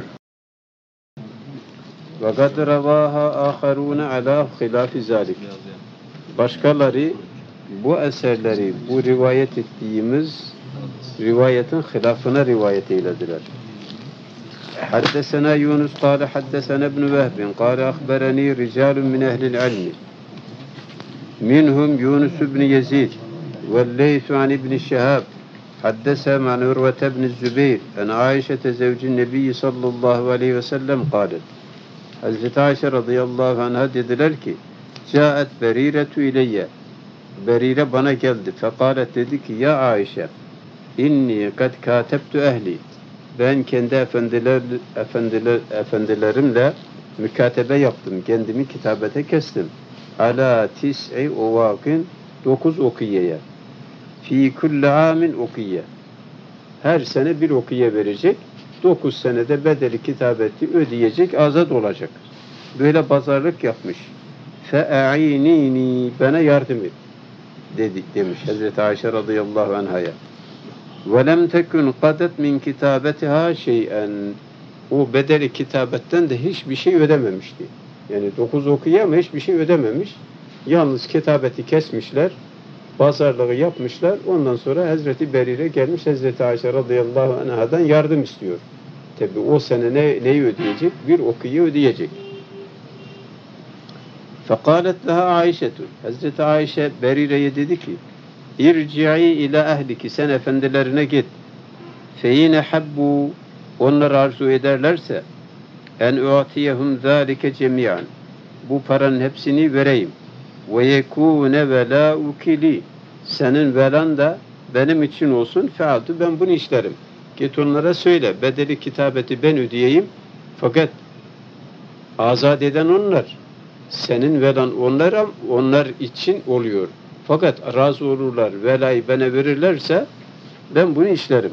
Ve kad revâhâ âkherûne alâ hilâfi zâlik. Başkaları bu eserleri, bu rivayet ettiğimiz rivayetin hilafına rivayet eylediler. Haddesena Yunus kâle haddesena ibn Vehbin kâle akhbereni ricalun min ehlil ilmi. منهم يونس بن يزيد والليث عن ابن الشهاب حدثهم عن عروة بن الزبير عن عائشة زوج النبي صلى الله عليه وسلم قالت Hazreti Ayşe radıyallahu anh'a dediler ki Câet Beriretu ileyye, Berire bana geldi. Fekalet dedi ki ya Ayşe inni kad katebtu ehli, ben kendi efendilerimle mükatebe yaptım, kendimi kitabete kestim. Ala tis'i uvakin, 9 okiyeye. Fi kulli amin okiye. Her sene bir okiye verecek. 9 senede bedeli kitabeti ödeyecek, azat olacak. Böyle pazarlık yapmış. Fe'a'inini, bana yardım et demiş Hazreti Ayşe radıyallahu anh'a. Ve lem tekun qadet min kitabetiha şey'en. O bedeli kitabetten de hiçbir şey ödememişti. Yani 9 okuyor ama hiçbir şey ödememiş. Yalnız kitabeti kesmişler, pazarlığı yapmışlar. Ondan sonra Hazreti Berire gelmiş, Hazreti Ayşe radıyallahu anh'dan yardım istiyor. Tabi o sene neyi ödeyecek? Bir okuyu ödeyecek. Fekalet leha Ayşetu. Hazreti Ayşe Berire'ye dedi ki İrci'i ila ehliki, sen efendilerine git. Feyine habbu, onlar arzu ederlerse en u'tiyehum zâlike cemiyan, bu paranın hepsini vereyim. Ve yekûne velâuki li, senin velan da benim için olsun. Fealtu, ben bunu işlerim. Git onlara söyle, bedeli kitabeti ben ödeyeyim. Fakat azat eden onlar. Senin velan onlar için oluyor. Fakat razı olurlar, velayı bana verirlerse ben bunu işlerim.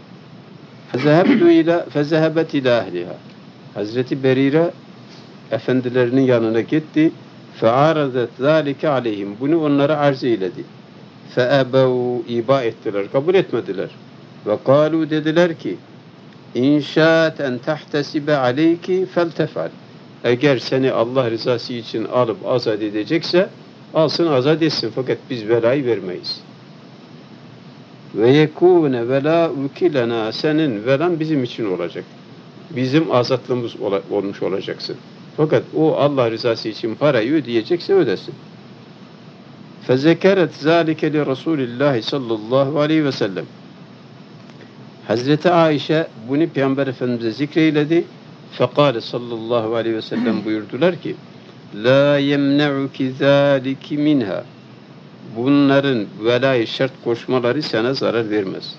Fezehebet ila ehliha. Hazreti Berire efendilerinin yanına gitti. Fe'aradet zâlike aleyhim. Bunu onlara arz eyledi. Fe'ebev, iba ettiler, kabul etmediler. Ve kâlu, dediler ki İnşaat en tahtesibe aleyki feltefal. Eğer seni Allah rızası için alıp azat edecekse alsın azat etsin. Fakat biz velayı vermeyiz. Ve yekûne velâuki lenâ. Senin velan bizim için olacak. Bizim azatlığımız olmuş olacaksın. Fakat o Allah rızası için parayı ödeyecekse ödesin. Fezekeret zâlike li Resulillahi sallallahu aleyhi ve sellem. Hazreti Ayşe bunu Peygamber Efendimiz'e zikreyledi. Fekâle sallallahu aleyhi ve sellem buyurdular ki la yemne'uki zâliki minha. Bunların velayı şart koşmaları sana zarar vermez.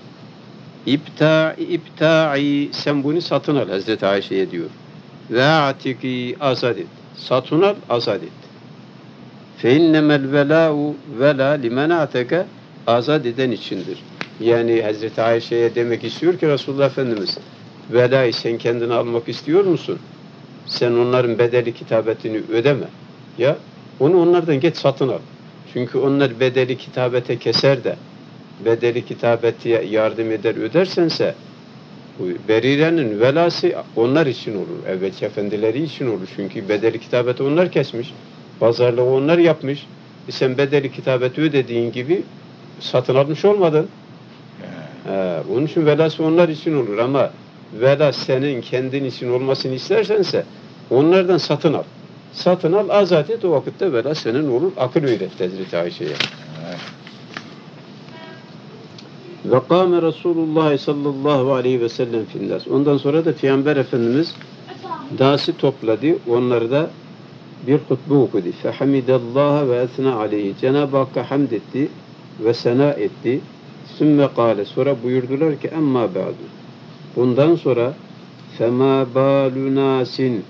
İbta'i sen bunu satın al Hazreti Ayşe'ye diyor. Ve atiki azad et. Satın al azad et. Fe innemel velâ'u velâ limen ateke azad eden içindir. Yani Hazreti Ayşe'ye demek istiyor ki Resulullah Efendimiz velayı sen kendine almak istiyor musun? Sen onların bedeli kitabetini ödeme. Ya onu onlardan geç satın al. Çünkü onlar bedeli kitabete keser de bedeli kitabete yardım eder ödersense Berire'nin velası onlar için olur. Evvelki efendileri için olur. Çünkü bedeli kitabeti onlar kesmiş. Pazarlığı onlar yapmış. Sen bedeli kitabeti ödediğin gibi satın almış olmadın. Onun için velası onlar için olur ama vela senin kendin için olmasını istersense onlardan satın al. Satın al, azat et, o vakitte vela senin olur. Akıl öğretti Hazreti Ayşe'ye. Ve kâme Resulullah sallallahu aleyhi ve sellem finnâs. Ondan sonra da Peygamber Efendimiz dâsı topladı. Onları da bir hutbe okudu. Fehamidallaha ve esna aleyhi. Cenab-ı Hakk'a hamd etti ve sena etti. Sümme kâle. Sonra buyurdular ki emma ba'du. Bundan sonra fema balu nasin.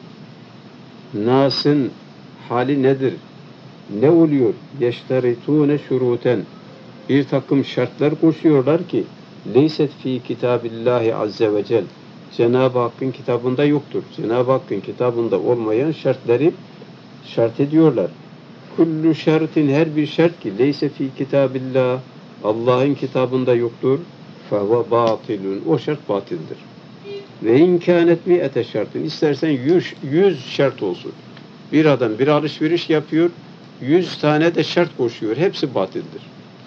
Nas'ın hali nedir? Ne oluyor? Yeşteritûne şurûten. Bir takım şartlar koşuyorlar ki leyset fi kitabillahi azze ve cel. Cenab-ı Hakk'ın kitabında yoktur. Cenab-ı Hakk'ın kitabında olmayan şartları şart ediyorlar. Kullu şartin her bir şart ki leyse fi kitabillah Allah'ın kitabında yoktur. Fehuve batilun. O şart batildir. Ve inkânet mi'ete şartın. İstersen 100 şart olsun. Bir adam bir alışveriş yapıyor, 100 tane de şart koşuyor. Hepsi batildir.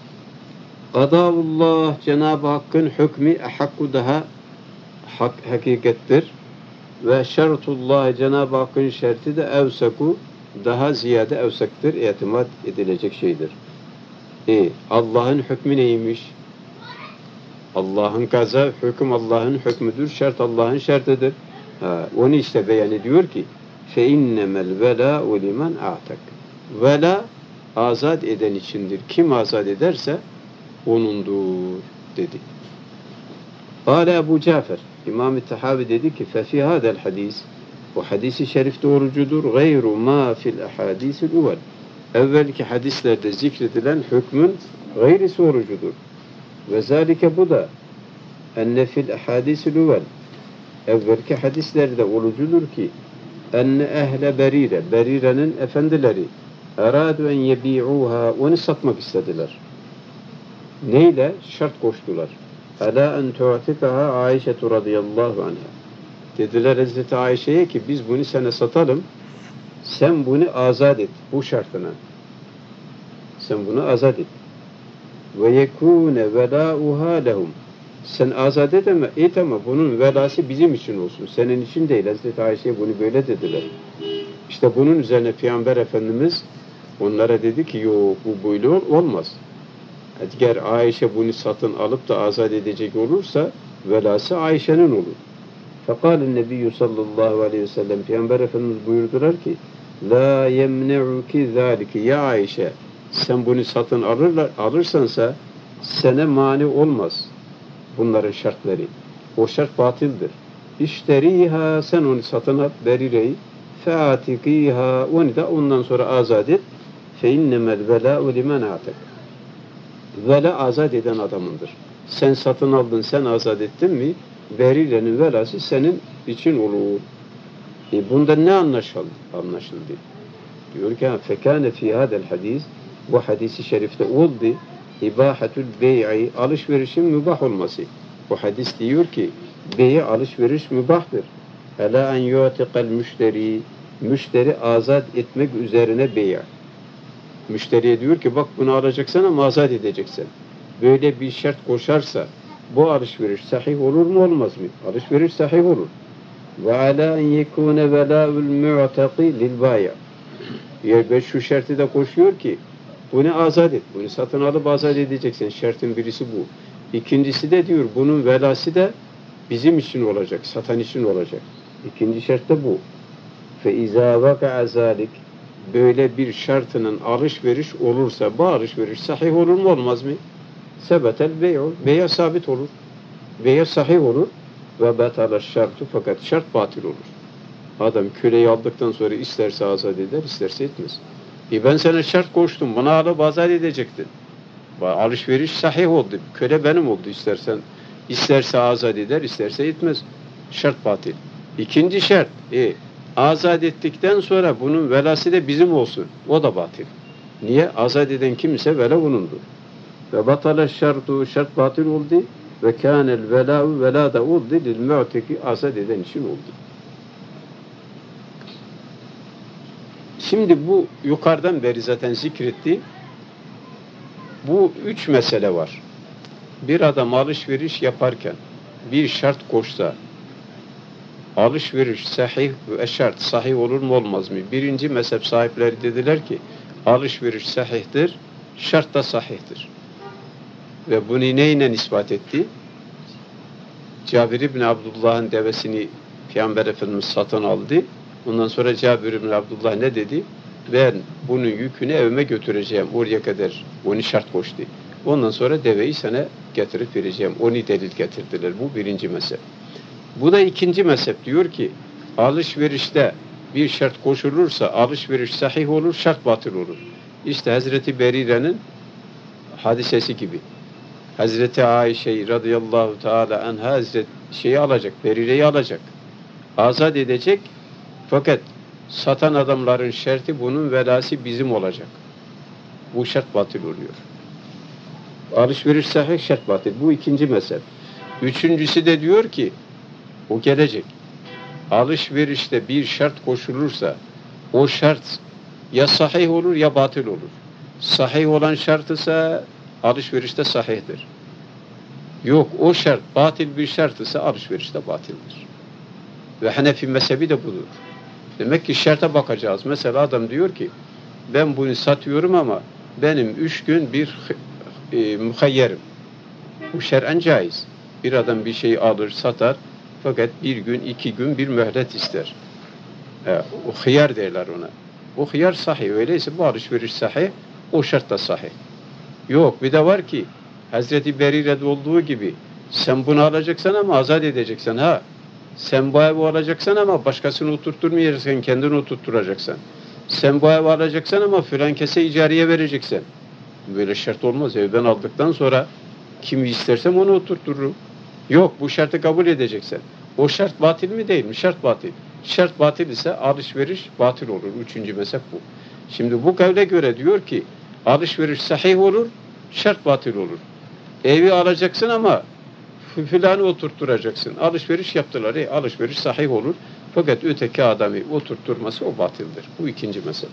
Kadâullah Cenab-ı Hakk'ın hükmü ehakku daha hakikattir. Ve şertullah Cenab-ı Hakk'ın şerti de evseku daha ziyade evsaktir, itimat edilecek şeydir. Allah'ın hükmü neymiş? Allah'ın kaza, hüküm Allah'ın hükmüdür, şart Allah'ın şartıdır. Onu işte beyan ediyor ki فَاِنَّمَا الْوَلَاءُ لِمَنْ اَعْتَكَ Vela azat eden içindir. Kim azat ederse onundur dedi. Kâle Ebu Cafer İmam-ı Tahavi dedi ki فَفِي هَذَا الْحَدِيثِ Bu hadisi şerif doğrucudur. غَيْرُ مَا فِي الْاَحَادِيثِ الْاُوَلِ Evvelki hadislerde zikredilen hükmün gayrisi orucudur. Ve zâlike bu da enne fil ehâdîsil üvel evvelki hadislerde olucudur ki enne ehle berire Berire'nin efendileri erâdü en yebî'ûhâ onu satmak istediler. Neyle? Şart koştular. Elâ en tu'tikâhâ Ayşetu radıyallahu anh'a dediler Hazreti Ayşe'ye ki biz bunu sana satalım sen bunu azat et bu şartına. Sen bunu azat et. Ve yekûne velâuhâ lehum. Sen azat et ama bunun velası bizim için olsun. Senin için değil. Hazreti Ayşe'ye bunu böyle dediler. İşte bunun üzerine Peygamber Efendimiz onlara dedi ki yok bu böyle olmaz. Eğer Ayşe bunu satın alıp da azat edecek olursa velası Ayşe'nin olur. Fekâlen Nebiyyü sallallahu aleyhi ve sellem Peygamber Efendimiz buyurdular ki la yemne'uki zâliki ya Ayşe sen bunu satın alırsansa sana mani olmaz bunların şartları. O şart batildir. İşteriha sen onu satın al berireyi featikiha onu da ondan sonra azat et fe innemel velâ'u limen atek vela azat eden adamındır. Sen satın aldın sen azat ettin mi berirenin velası senin için olur. Bunda ne anlaşıldı? Diyor ki fekâne fî hâdel hadis bu hadisi şerifte oldu ibahatül bey'i alışverişin mübah olması. Bu hadis diyor ki Beye alışveriş mübahtır. Ela en yu'tiqal müşteri, müşteri azat etmek üzerine bey'a. Müşteriye diyor ki bak bunu alacaksan ama azat edeceksin. Böyle bir şart koşarsa bu alışveriş sahih olur mu olmaz mı? Alışveriş sahih olur. Ve ala en yekune velâ'ül mu'taqi lil bâya. Yani şu şartı da koşuyor ki bunu azat et. Bunu satın alıp azat edeceksin. Şartın birisi bu. İkincisi de diyor bunun velası da bizim için olacak. Satan için olacak. İkinci şart da bu. فَاِذَا وَقَعَ ذَٰلِكَ Böyle bir şartının alışveriş olursa bu alışveriş sahih olur mu olmaz mı? Sebetel bey'u. Bey'e sabit olur. Bey'e sahih olur. Ve betala şartı fakat şart batıl olur. Adam köleyi aldıktan sonra isterse azat eder, isterse etmez. Ben sana şart koştum, bana alıp azat edecektin. Alışveriş sahih oldu. Köle benim oldu isterse azat eder, isterse etmez. Şart batıl. İkinci şart, azat ettikten sonra bunun velası da bizim olsun. O da batıl. Niye? Azat eden kimse vela bunundur. Ve batala şartu, şart batıl oldu. Ve kânel velâ'u velâ da oldu. Lil mu'teki azat eden için oldu. Şimdi bu yukarıdan beri zaten zikretti. Bu üç mesele var. Bir adam alışveriş yaparken bir şart koşsa alışveriş sahih ve şart sahih olur mu olmaz mı? Birinci mezhep sahipleri dediler ki alışveriş sahihtir, şart da sahihtir. Ve bunu neyle ispat etti? Cabir İbni Abdullah'ın devesini Peygamber Efendimiz satın aldı. Ondan sonra Cabir İbni Abdullah ne dedi? Ben bunun yükünü evime götüreceğim. Oraya kadar onu şart koştu. Ondan sonra deveyi sana getirip vereceğim. Onu delil getirdiler. Bu birinci mezhep. Bu da ikinci mezhep. Diyor ki alışverişte bir şart koşulursa alışveriş sahih olur, şart batıl olur. İşte Hazreti Berire'nin hadisesi gibi. Hazreti Ayşe radıyallahu teala anha Hazreti alacak, Berire'yi alacak. Azat edecek. Fakat satan adamların şartı bunun velası bizim olacak. Bu şart batıl oluyor. Alışveriş sahih, şart batıl. Bu ikinci mezhep. Üçüncüsü de diyor ki o gelecek. Alışverişte bir şart koşulursa o şart ya sahih olur ya batıl olur. Sahih olan şart ise alışverişte sahihtir. Yok o şart batıl bir şart ise alışverişte batıldır. Ve Hanefi mezhebi de budur. Demek ki şarta bakacağız. Mesela adam diyor ki ben bunu satıyorum ama benim 3 gün bir muhayyerim. Bu şer'en caiz. Bir adam bir şeyi alır, satar fakat 1 gün, 2 gün bir mühlet ister. O hıyar derler ona. O hıyar sahih. Öyleyse bu alışveriş sahih, o şart da sahih. Yok bir de var ki Hazreti Berire'de olduğu gibi sen bunu alacaksan ama azat edeceksin ha. Sen bu evi alacaksan ama başkasını oturtturmayacaksın, kendini oturtturacaksın. Sen bu evi alacaksan ama filan kese icariye vereceksin. Böyle şart olmaz. Evden aldıktan sonra kimi istersem onu oturttururum. Yok bu şartı kabul edeceksin. O şart batıl mi değil mi? Şart batıl. Şart batıl ise alışveriş batıl olur. Üçüncü mezhep bu. Şimdi bu kavle göre diyor ki alışveriş sahih olur, şart batıl olur. Evi alacaksın ama filanı oturtturacaksın. Alışveriş yaptılar. Alışveriş sahih olur. Fakat öteki adamı oturtturması o batıldır. Bu ikinci mesele.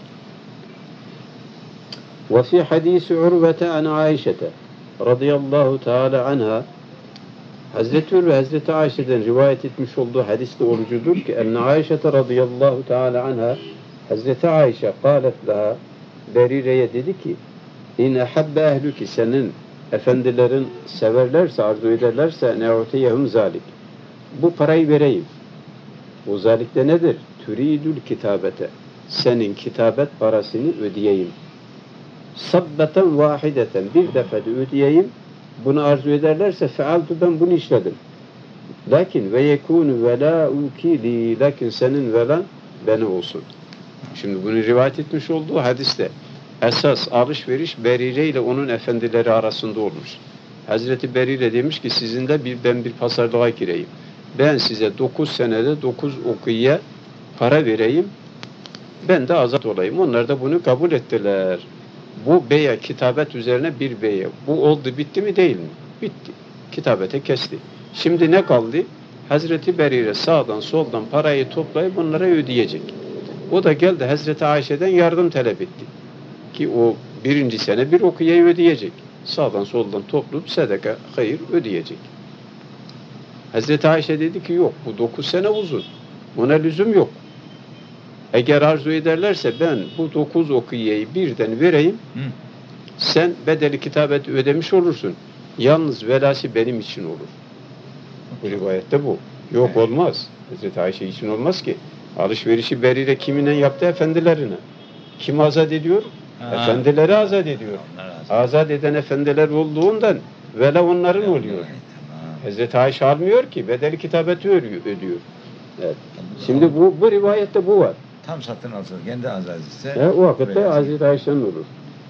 Ve fi hadisi Urvete an Ayşe'te radıyallahu teala anha Hazreti Urve Hazreti Ayşe'den rivayet etmiş olduğu hadiste olucudur ki enne Ayşe'te radıyallahu teala anha Hazreti Ayşe kâlet laha Berire'ye dedi ki in ehabbe ehlüki senin efendilerin severlerse, arzu ederlerse ne'uteyehum zalik. Bu parayı vereyim. O zalik de nedir? Türidül kitabete. Senin kitabet parasını ödeyeyim. Sabbeten vahideten. Bir defede ödeyeyim. Bunu arzu ederlerse fealtu ben bunu işledim. Lakin ve yekûnü velâ'uki li. Lakin senin velan beni olsun. Şimdi bunu rivayet etmiş olduğu hadiste esas alışveriş Berire ile onun efendileri arasında olmuş. Hazreti Berire demiş ki sizinle ben bir pazarlığa gireyim. Ben size 9 senede 9 okuya para vereyim. Ben de azat olayım. Onlar da bunu kabul ettiler. Bu beye, kitabet üzerine bir beye. Bu oldu bitti mi değil mi? Bitti. Kitabete kesti. Şimdi ne kaldı? Hazreti Berire sağdan soldan parayı toplayıp bunlara ödeyecek. O da geldi Hazreti Ayşe'den yardım talep etti. Ki o birinci sene bir okuyayı ödeyecek. Sağdan soldan toplayıp sadaka, hayır ödeyecek. Hazreti Ayşe dedi ki yok, bu 9 sene uzun. Buna lüzum yok. Eğer arzu ederlerse ben bu 9 okuyayı birden vereyim. Sen bedeli kitabeti ödemiş olursun. Yalnız velası benim için olur. Bu rivayette bu. Yok olmaz. Hazreti Ayşe için olmaz ki. Alışverişi Berire kiminle yaptı? Efendilerine. Kim azat ediyor? Efendileri azat ediyor. Azat eden efendiler olduğundan vela onların oluyor. Hazreti Ayşe almıyor ki. Bedeli kitabeti ödüyor. Evet. Şimdi bu rivayette bu var. Tam satın alsa, kendi azaz ise O vakitte Hazreti Ayşe'nin olur.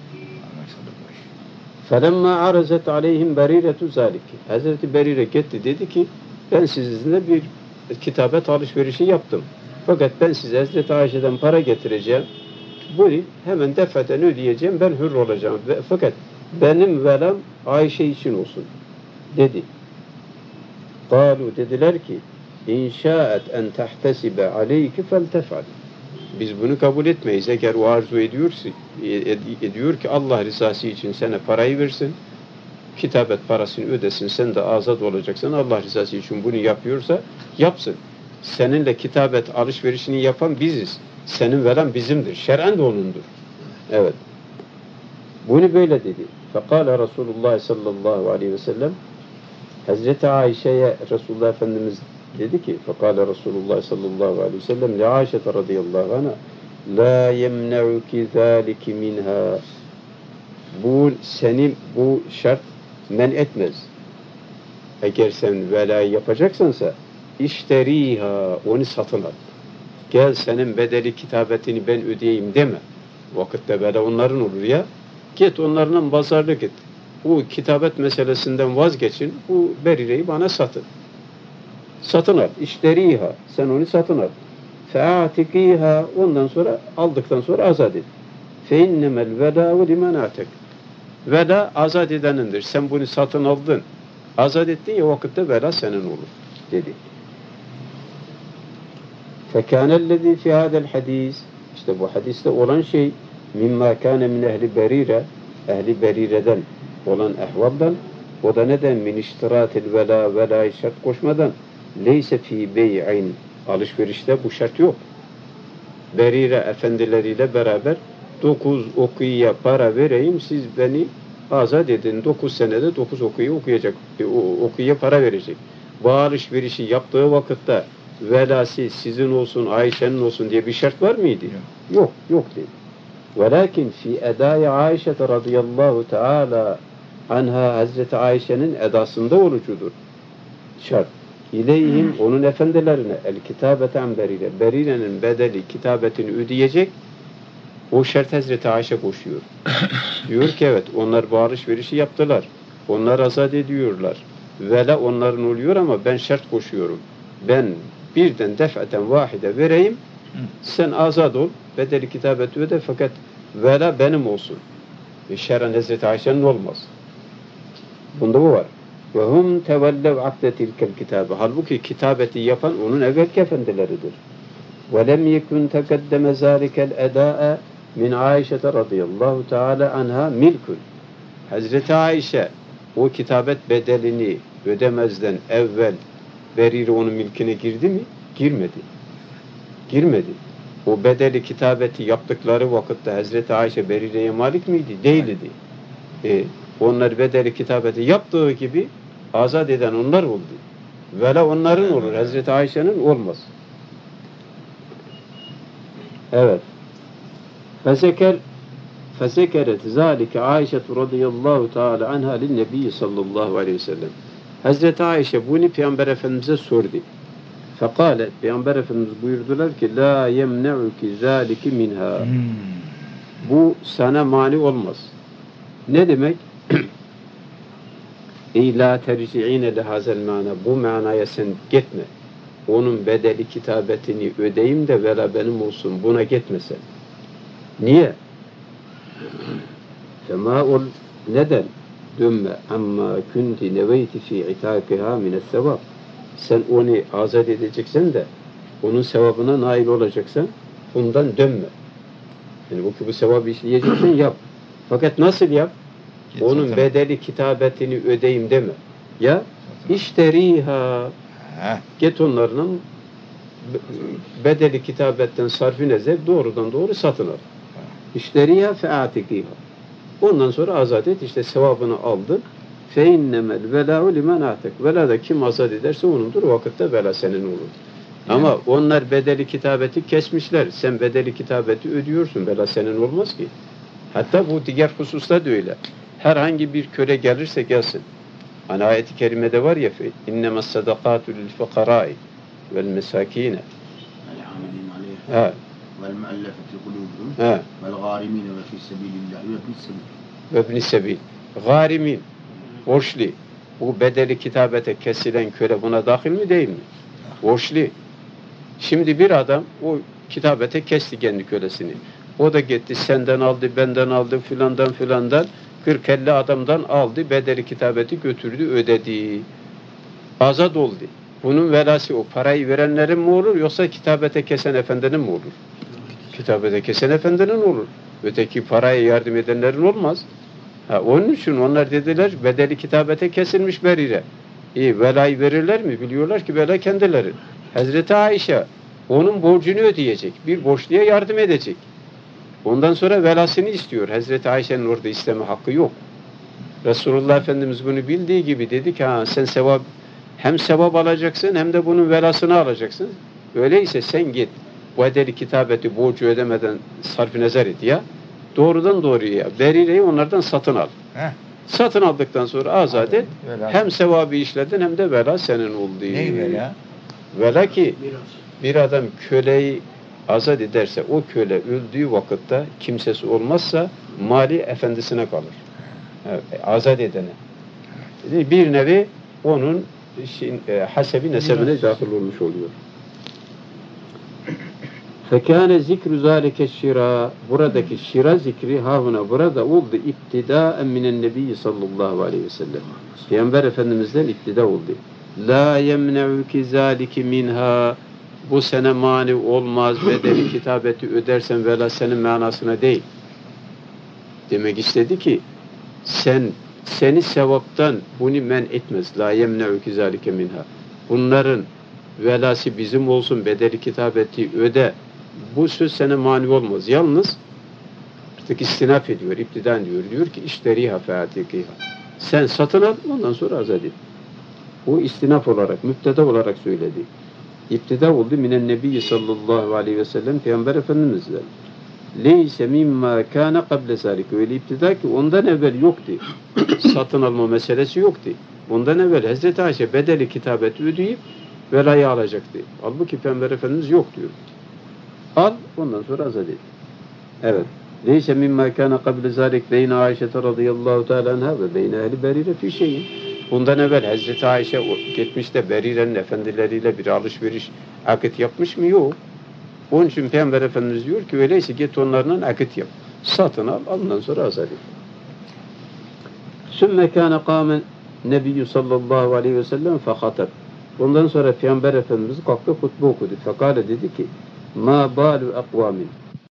فَلَمَّا عَرَزَتْ عَلَيْهِمْ بَرِيرَةُ ذَٰلِكِ Hazreti Berire gitti dedi ki ben sizinle bir kitabet alışverişi yaptım. Fakat ben size Hazreti Ayşe'den para getireceğim. Bunu hemen defaten ödeyeceğim. Ben hür olacağım. Fakat benim velam Ayşe için olsun dedi. قَالُوا dediler ki اِنْ شَاءَتْ اَنْ تَحْتَسِبَ عَلَيْكِ فَلْتَفْعَلْ Biz bunu kabul etmeyiz. Eğer o arzu ediyor ki Allah rızası için sana parayı versin, kitabet parasını ödesin, sen de azat olacaksın, Allah rızası için bunu yapıyorsa yapsın. Seninle kitabet alışverişini yapan biziz. Senin veren bizimdir. Şer'en de onundur. Evet. Bunu böyle dedi. Fekale Resulullah sallallahu aleyhi ve sellem Hazreti Ayşe'ye Resulullah Efendimiz dedi ki fekale Resulullah sallallahu aleyhi ve sellem li Ayşe radıyallahu anha la yemne'uki zâliki minha seni bu şart men etmez. Eğer sen velayı yapacaksansa işteriha onu satın al. Gel senin bedeli kitabetini ben ödeyeyim deme. Vakitte vela onların olur ya. Git onlarla pazarlık et. Bu kitabet meselesinden vazgeçin. Bu berireyi bana satın. Satın al. İşteriha. Sen onu satın al. Fe'atikiha. Ondan sonra aldıktan sonra azat et. Feinnemel vedâ'u limen atek. Veda azat edenindir. Sen bunu satın aldın. Azat ettin ya vakitte vela senin olur. Dedi. Fekânellezî fî hâdel hadîs. İşte bu hadiste olan şey mimma kâne min ehli berire. Ehli berireden olan ehvabdan. O da neden? Min iştirâtil velâ velâ şart koşmadan. Leyse fî bey'in. Alışverişte bu şart yok. Berire efendileriyle beraber 9 okuyuya para vereyim, siz beni azat edin. 9 senede 9 okuyu okuyacak. Okuyuya para verecek. Bu alışverişi yaptığı vakitte velası sizin olsun, Ayşe'nin olsun diye bir şart var mıydı? Yok dedi. Velakin fi edâi Ayşe radıyallahu teâlâ anha Hazreti Ayşe'nin edasında olucudur. Şart. İleyhim onun efendilerine el kitabeten berire. Berire'nin bedeli kitabetini ödeyecek. O şart Hazreti Ayşe koşuyor. Diyor ki evet onlar bu alışverişi yaptılar. Onlar azat ediyorlar. Vela onların oluyor ama ben şart koşuyorum. Ben birden defaten vahide vereyim. Sen azat ol. Bedeli kitabeti öde fakat vela benim olsun. Şer'en Hazreti Ayşe'nin olmaz. Bunda bu var. Ve hum tevellev akde tilkel kitabe. Halbuki kitabeti yapan onun evvelki efendileridir. Ve lem yekun tekeddeme zâlikel edâe min Ayşe radıyallahu teâlâ anha milkun. Hazreti Ayşe o kitabet bedelini ödemezden evvel Berire onun milkine girdi mi? Girmedi. O bedeli kitabeti yaptıkları vakitte Hazreti Ayşe Berire'ye malik miydi? Değildi. Onlar bedeli kitabeti yaptığı gibi azat eden onlar oldu. Vela onların olur. Hazreti Ayşe'nin olmaz. Evet. Fezekeret zâlike Ayşe radıyallahu teâlâ anhâ linnebiyyü sallallahu aleyhi ve sellem. Hazreti Ayşe bunu Peygamber Efendimiz'e sordu. Fekâle Peygamber Efendimiz buyurdular ki la yemne'uki zâliki minhâ. Bu sana mani olmaz. Ne demek? Ey la terci'ine lehazel mana. Bu manaya sen gitme. Onun bedeli kitabetini ödeyim de vela benim olsun. Buna gitme sen. Niye? Femâ'ul neden? Dömme amma kunti neveyti fi itâkiha mine's sevâb. sen onu azat edeceksen de onun sevabına nail olacaksan bundan dönme. Yani bu sevabı işleyeceksen yap. Fakat nasıl yap? Onun Satın. bedeli kitabetini ödeyim deme. Ya işteriha, get onlarının bedeli kitabetten sarfı nezer doğrudan doğru satın al. İşteriha fe'atikiha. Ondan sonra azat et, işte sevabını aldın. Fe innemel velâ'u limen atek. Vela da kim azat ederse onundur. O vakitte vela senin olur. Ama onlar bedeli kitabeti kesmişler. Sen bedeli kitabeti ödüyorsun. Vela senin olmaz ki. Hatta bu diğer hususta da öyle. Herhangi bir köle gelirse gelsin. Hani ayet-i kerimede var ya innemes sadakatu lil fukarâi vel mesâkîne. العاملين عليها Ha. والمؤلفة قلوبهم Ha. والغارمين وفي سبيل الله وابن السبيل. Ve ibn-i sebil. Garimin. Borçlu. Bu bedeli kitabete kesilen köle buna dahil mi değil mi? Borçlu. Şimdi bir adam o kitabete kesti kendi kölesini. O da gitti senden aldı, benden aldı, filandan 40-50 adamdan aldı, bedeli kitabeti götürdü, ödedi. Azat oldu. Bunun velası o parayı verenlerin mi olur yoksa kitabete kesen efendinin mi olur? Kitabete kesen efendinin olur. Öteki paraya yardım edenlerin olmaz. Onun için onlar dediler bedeli kitabete kesilmiş berire. İyi velayı verirler mi? Biliyorlar ki vela kendileri. Hazreti Ayşe onun borcunu ödeyecek. Bir borçluya yardım edecek. Ondan sonra velasını istiyor. Hazreti Ayşe'nin orada isteme hakkı yok. Resulullah Efendimiz bunu bildiği gibi dedi ki sen hem sevap alacaksın hem de bunun velasını alacaksın. Öyleyse sen git bedeli kitabeti borcu ödemeden sarf-ı nazar et ya. Doğrudan doğruya berireyi onlardan satın al. Satın aldıktan sonra azat et. Hem sevabı işledin hem de vela senin oldu. Neyi vela? Vela ki bir adam köleyi azat ederse o köle öldüğü vakitte kimsesi olmazsa mali efendisine kalır. Evet, azat edene. Bir nevi onun hasebi nesebine dahil olmuş oluyor. Fekâne zikru zâlike şira, buradaki şira zikri havuna burada oldu iptidâen minen nebiyyi sallallahu aleyhi ve sellem. Peygamber Efendimiz'den iptida oldu. La yemne'uki zâliki minha, bu sene mani olmaz, bedeli kitabeti ödersen vela senin manasına değil. Demek istedi ki seni sevaptan bunu men etmez. La yemne'uki zâlike minha. Bunların velası bizim olsun, bedeli kitabeti öde. Bu söz sana mani olmaz. Yalnız artık istinaf ediyor, iptidan diyor. Diyor ki işteriha fe'atikiha. Sen satın al, ondan sonra azat et. Bu istinaf olarak, müpteda olarak söyledi. İptida oldu minen nebiyyi sallallahu aleyhi ve sellem Peygamber Efendimiz'den. Leyse mimma kana kable zalik. Öyle iptida ki ondan evvel yoktu. Satın alma meselesi yoktu. Ondan evvel Hazreti Ayşe bedeli kitabeti ödeyip velayı alacaktı. Halbuki Peygamber Efendimiz yok diyor. Al, ondan sonra azat et. Evet. Leyse mimma kana kable zalik beyne Ayşe radıyallahu teala anha ve beyne ehli berire fi şeyin. Bundan evvel Hazreti Ayşe gitmiş de Berire'nin efendileriyle bir alışveriş akit yapmış mı? Yok. Onun için Peygamber Efendimiz diyor ki öyleyse git onlarla akit yap. Satın al, ondan sonra azat et. Sümme kâne kâmen nebiyyü sallallahu aleyhi ve sellem fehatab. Bundan sonra Peygamber Efendimiz kalktı hutbe okudu. Fekale dedi ki ma balu akvamin.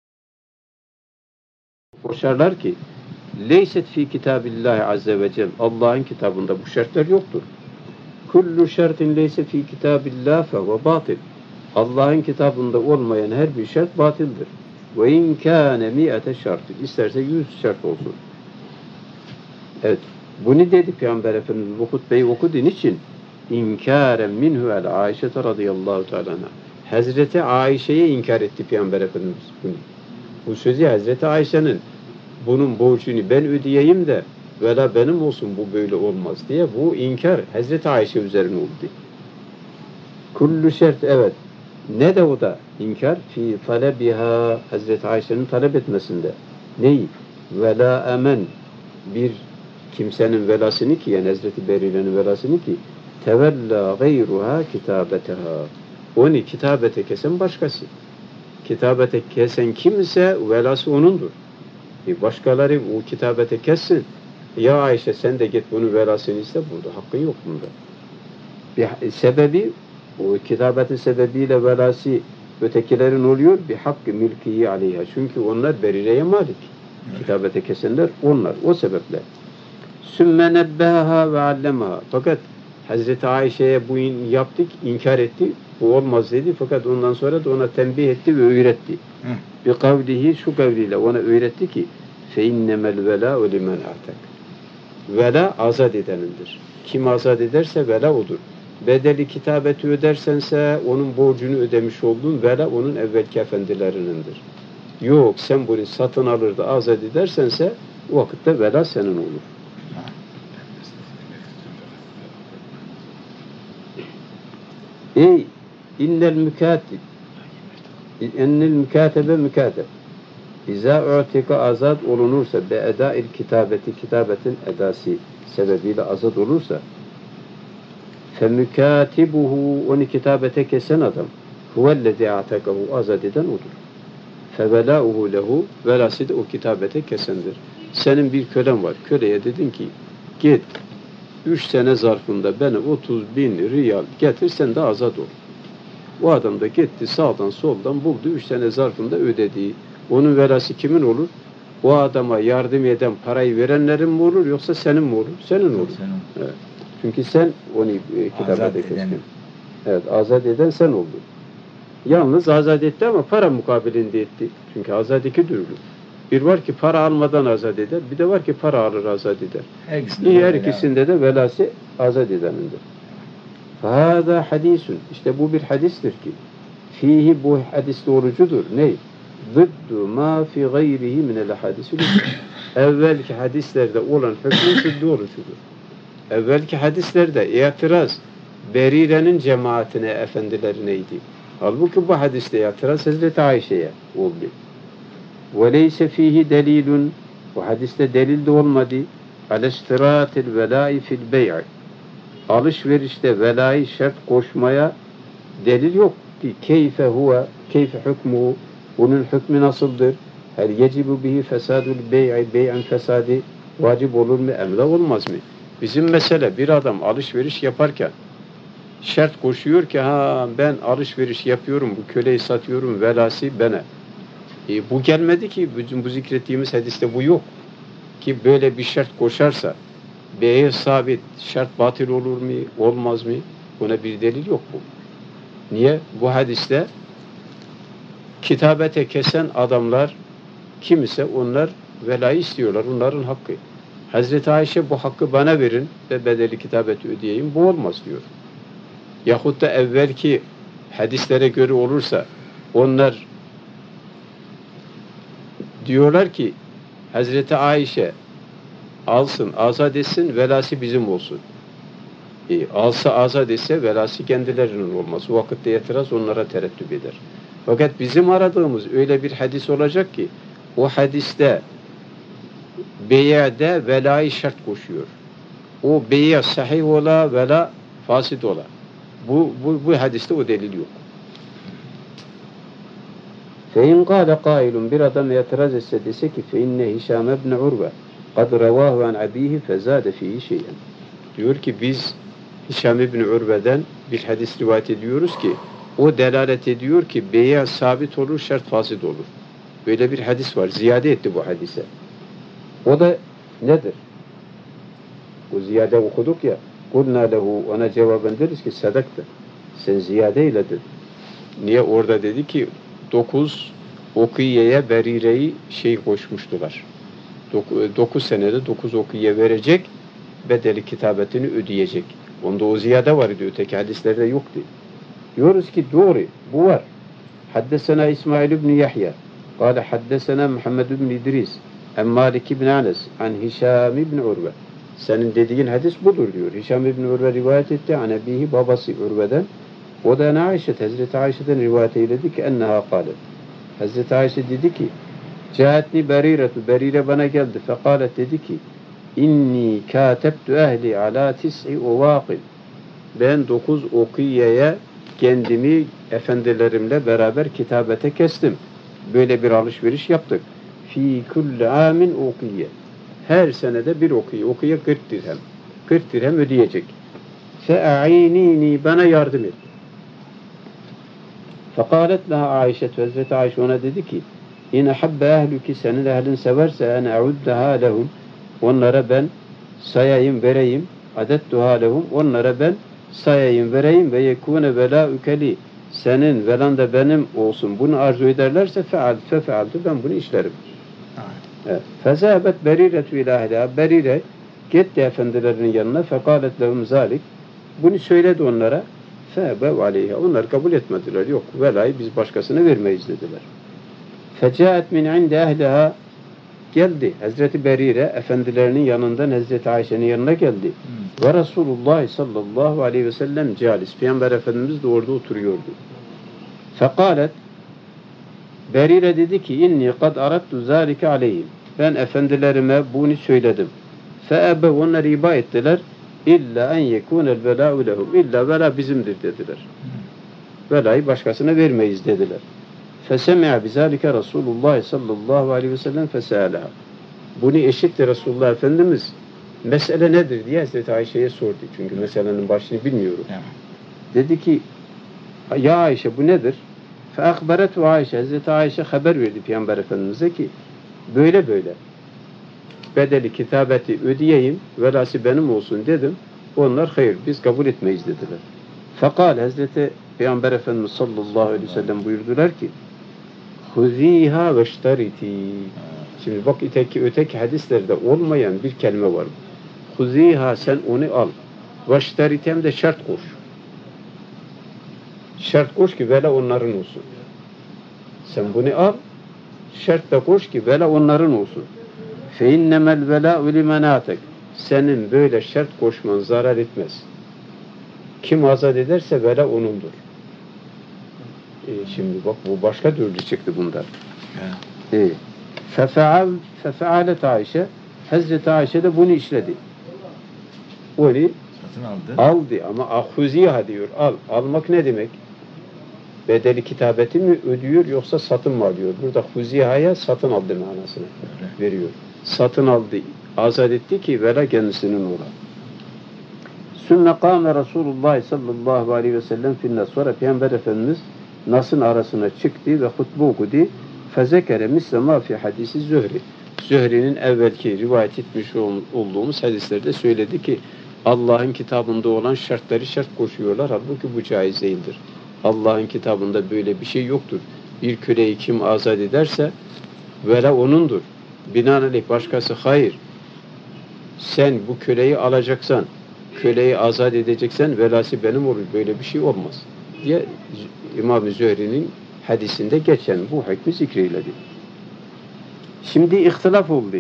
Koşarlar ki leyset fi kitabillahi azze ve cel. Allah'ın kitabında bu şartlar yoktur. Kullu şartin leyse fi kitabillah fehuve batil. Allah'ın kitabında olmayan her bir şart batildir. Ve in kâne mi'ete şartı. İsterse 100 şart olsun. Evet. Bunu dedi Peygamber Efendimiz bu hutbeyi okuduğun için inkâren minhu el Ayşe radıyallahu teala anha. Hazreti Ayşe'ye inkar etti Peygamber Efendimiz bunu. Bu sözü Hazreti Ayşe'nin bunun borcunu ben ödeyeyim de vela benim olsun bu böyle olmaz diye bu inkar Hazreti Ayşe üzerine oldu. Kullu şert evet. Ne de o da inkar fi talebiha Hazreti Ayşe'nin talep etmesinde. Neyi? Vela emen bir kimsenin velasını ki yani Hazreti Berire'nin velasını ki tevella gayruha kitabeteha. Onu kitabete kesen başkası. Kitabete kesen kimse velası onundur. Başkaları o kitabete kessin. Ya Ayşe sen de git bunun velasını iste. Burada hakkın yok bunda. Bir sebebi, o kitabetin sebebiyle velası ötekilerin oluyor. Bir hakkı mülkiyi aleyha. Çünkü onlar berireye malik. Kitabete kesenler onlar. O sebeple. Sümme nebbeha ve allemaha. Fakat Hazreti Ayşe'ye bu yaptık, inkar etti. Bu olmaz dedi. Fakat ondan sonra da ona tembih etti ve öğretti. Bir kavlihi, şu kavliyle ona öğretti ki fe innemel vela ve limen atak. Vela azat edenindir. Kim azat ederse vela odur. Bedeli kitabeti ödersense onun borcunu ödemiş oldun. Vela onun evvelki efendilerinindir. Yok sen bunu satın alır da azat edersense o vakitte vela senin olur. Ey innel mükatebe mükateb İza u'tika azat olunursa be edail kitabeti kitabetin edası sebebiyle azat olursa fe mükatibuhu onu kitabete kesen adam huvellezi atakahu azat eden odur. Fe velauhu lehu velası da o kitabete kesendir. Senin bir kölen var. Köleye dedin ki git 3 sene zarfında bana 30.000 riyal getir sen de azat ol. O adam da gitti sağdan soldan buldu 3 sene zarfında ödediği. Onun velası kimin olur? O adama yardım eden parayı verenlerin mi olur yoksa senin mi olur? Senin olur. Evet. Çünkü sen onu kitabete kestin. Evet, azat eden sen oldun. Yalnız azat etti ama para mukabilinde etti. Çünkü azat iki türlü. Bir var ki para almadan azat eder, bir de var ki para alır azat eder. Her ikisinde de velası azat edenindir. Hâzâ hadisun. İşte bu bir hadistir ki fihi bu hadis doğrucudur. Ne? Zıddu ma fi gayrihi minel hadisül. Evvelki hadislerde olan hükmü doğrucudur. Evvelki hadislerde itiraz Berire'nin cemaatine, efendilerineydi. Halbuki bu hadiste itiraz Hazreti Ayşe'ye oldu. Ve leyse fihi delilun. Bu hadiste delil de olmadı. Aleştiratil velâi fil bey'i. Alışverişte velayı şart koşmaya delil yok. Keyfe huve, keyfe hükmuhu. Bunun hükmü nasıldır? Hel yecibu bihi fesadul bey'i, bey'in fesadi vacip olur mu? Emla olmaz mı? Bizim mesele bir adam alışveriş yaparken şart koşuyor ki ben alışveriş yapıyorum, bu köleyi satıyorum, velası bana. Bu gelmedi ki, bizim bu zikrettiğimiz hadiste bu yok. Ki böyle bir şart koşarsa bey'e sabit, şart batıl olur mu, olmaz mı? Buna bir delil yok bu. Niye? Bu hadiste kitabete kesen adamlar kim ise onlar velayı istiyorlar. Onların hakkı. Hazreti Ayşe bu hakkı bana verin ve bedeli kitabeti ödeyeyim. Bu olmaz diyor. Yahut da evvelki hadislere göre olursa onlar diyorlar ki Hazreti Ayşe alsın, azat etsin, velası bizim olsun. Alsa azat etse velası kendilerinin olmaz. O vakitte itiraz onlara tereddüt eder. Fakat bizim aradığımız öyle bir hadis olacak ki o hadiste bey'de velayı şart koşuyor. O bey'e sahih ola, vela fasit ola. Bu hadiste o delil yok. Fein kâle kâilun bir adam itiraz etse dese ki fe inne Hişam ibn Urve kad revâhu an abihi fezâde fîhî şeyen. Diyor ki biz Hişam ibn Urve'den bir hadis rivayet ediyoruz ki o delalet ediyor ki bey'e sabit olur, şart fasit olur. Böyle bir hadis var. Ziyade etti bu hadise. O da nedir? O ziyade okuduk ya. Kulna lehu ona cevaben deriz ki sadakta. Sen ziyade eyledin. Niye? Orada dedi ki 9 okiyeye berireyi koşmuştular. 9 senede 9 okiye verecek, bedeli kitabetini ödeyecek. Onda o ziyade var idi. Öteki hadislerde yoktu. Diyoruz ki doğru. Bu var. Haddesena İsmail ibn Yahya. Kale haddesena Muhammed ibn İdris. En Malik ibn Anas. An Hişam ibn Urve. Senin dediğin hadis budur diyor. Hişam ibn Urve rivayet etti. An abihi babası Urve'den. O da Ayşe, Hazreti Ayşe'den rivayet eyledi ki enneha kâlet. Hazreti Ayşe dedi ki Cahetni beriretu. Berire bana geldi. Fekalet dedi ki inni kâtebtu ehli ala tis'i uvâqin. Ben 9 okiyeye kendimi efendilerimle beraber kitabete kestim. Böyle bir alışveriş yaptık. Fi kulli amin okiye. Her senede bir okiye. Okiye 40 dirhem. 40 dirhem ödeyecek. fe'a'inini, bana yardım et. Fekalet laha Ayşe, Hazreti Ayşe ona dedi ki, İn habbe ehluki, senin ehlin severse en e'uddaha lehum, onlara ben sayayım, vereyim, adettuha lehum, onlara ben sayayım, vereyim ve yekune velâükeli, senin velan da benim olsun, bunu arzu ederlerse fealtu, ben bunu işlerim. Evet. Fezâbet beriretu ilâhilâ, Berire gitti efendilerinin yanına, fekalet lehum zâlik, bunu söyledi onlara, feebev aleyha, onlar kabul etmediler, yok velayı biz başkasına vermeyiz dediler. Fecaet min inde ehliha, geldi Hazreti Berire efendilerinin yanından Hazreti Ayşe'nin yanına geldi. Ve Resulullah sallallahu aleyhi ve sellem calis, Peygamber Efendimiz de orada oturuyordu. Fekalet, Berire dedi ki, inni kad arattu zâlike aleyhim, ben efendilerime bunu söyledim. Feebe, onlar iba ettiler, illa en yekûnel velâ'u lehum, illa vela bizimdir dediler. Velayı başkasına vermeyiz dediler. Fesemi'a bizalike Resulullah sallallahu aleyhi ve sellem fesâleha. Bunu işitti Resulullah Efendimiz. Mesele nedir diye Hazreti Ayşe'ye sordu. Çünkü meselenin başını bilmiyorum. Dedi ki, ya Ayşe bu nedir? Feakberetu Ayşe. Hazreti Ayşe haber verdi Peygamber Efendimiz'e ki, böyle böyle. Bedeli kitabeti ödeyeyim, velası benim olsun dedim. Onlar hayır, biz kabul etmeyiz dediler. Fekal Hazreti Peygamber Efendimiz sallallahu aleyhi ve sellem buyurdular ki, Huziha ve ştariti. Şimdi bak öteki hadislerde olmayan bir kelime var. Huziha, sen onu al. Ve ştariti, hem de şart koş. Şart koş ki vela onların olsun. Sen bunu al, şart da koş ki vela onların olsun. Fe innemel velâ'u limenâtek. Senin böyle şart koşman zarar etmez. Kim azat ederse vela onundur. Şimdi bak bu başka türlü çıktı bundan. Fefealet Ayşe, Hazreti Ayşe de bunu işledi. Onu satın aldı ama ahuziha diyor. Almak ne demek? Bedeli kitabeti mi ödüyor yoksa satın mı alıyor? Burada huzihaya satın aldı manasını veriyor. Satın aldı, azat etti ki vela kendisinin ola. Sümme kâme Resulullah sallallahu aleyhi ve sellem finnas. Sonra Peygamber Efendimiz Nas'ın arasına çıktı ve hutbe okudu. Fezekere mislema fi hadisi Zühri. Zühri'nin evvelki rivayet etmiş olduğumuz hadislerde söyledi ki Allah'ın kitabında olan şartları şart koşuyorlar. Halbuki bu caiz değildir. Allah'ın kitabında böyle bir şey yoktur. Bir köleyi kim azat ederse vela onundur. Binaenaleyh başkası hayır. Sen bu köleyi alacaksan, köleyi azat edeceksen velası benim olur. Böyle bir şey olmaz diye İmam-ı Zühri'nin hadisinde geçen bu hükmü zikreyledi. Şimdi ihtilaf oldu.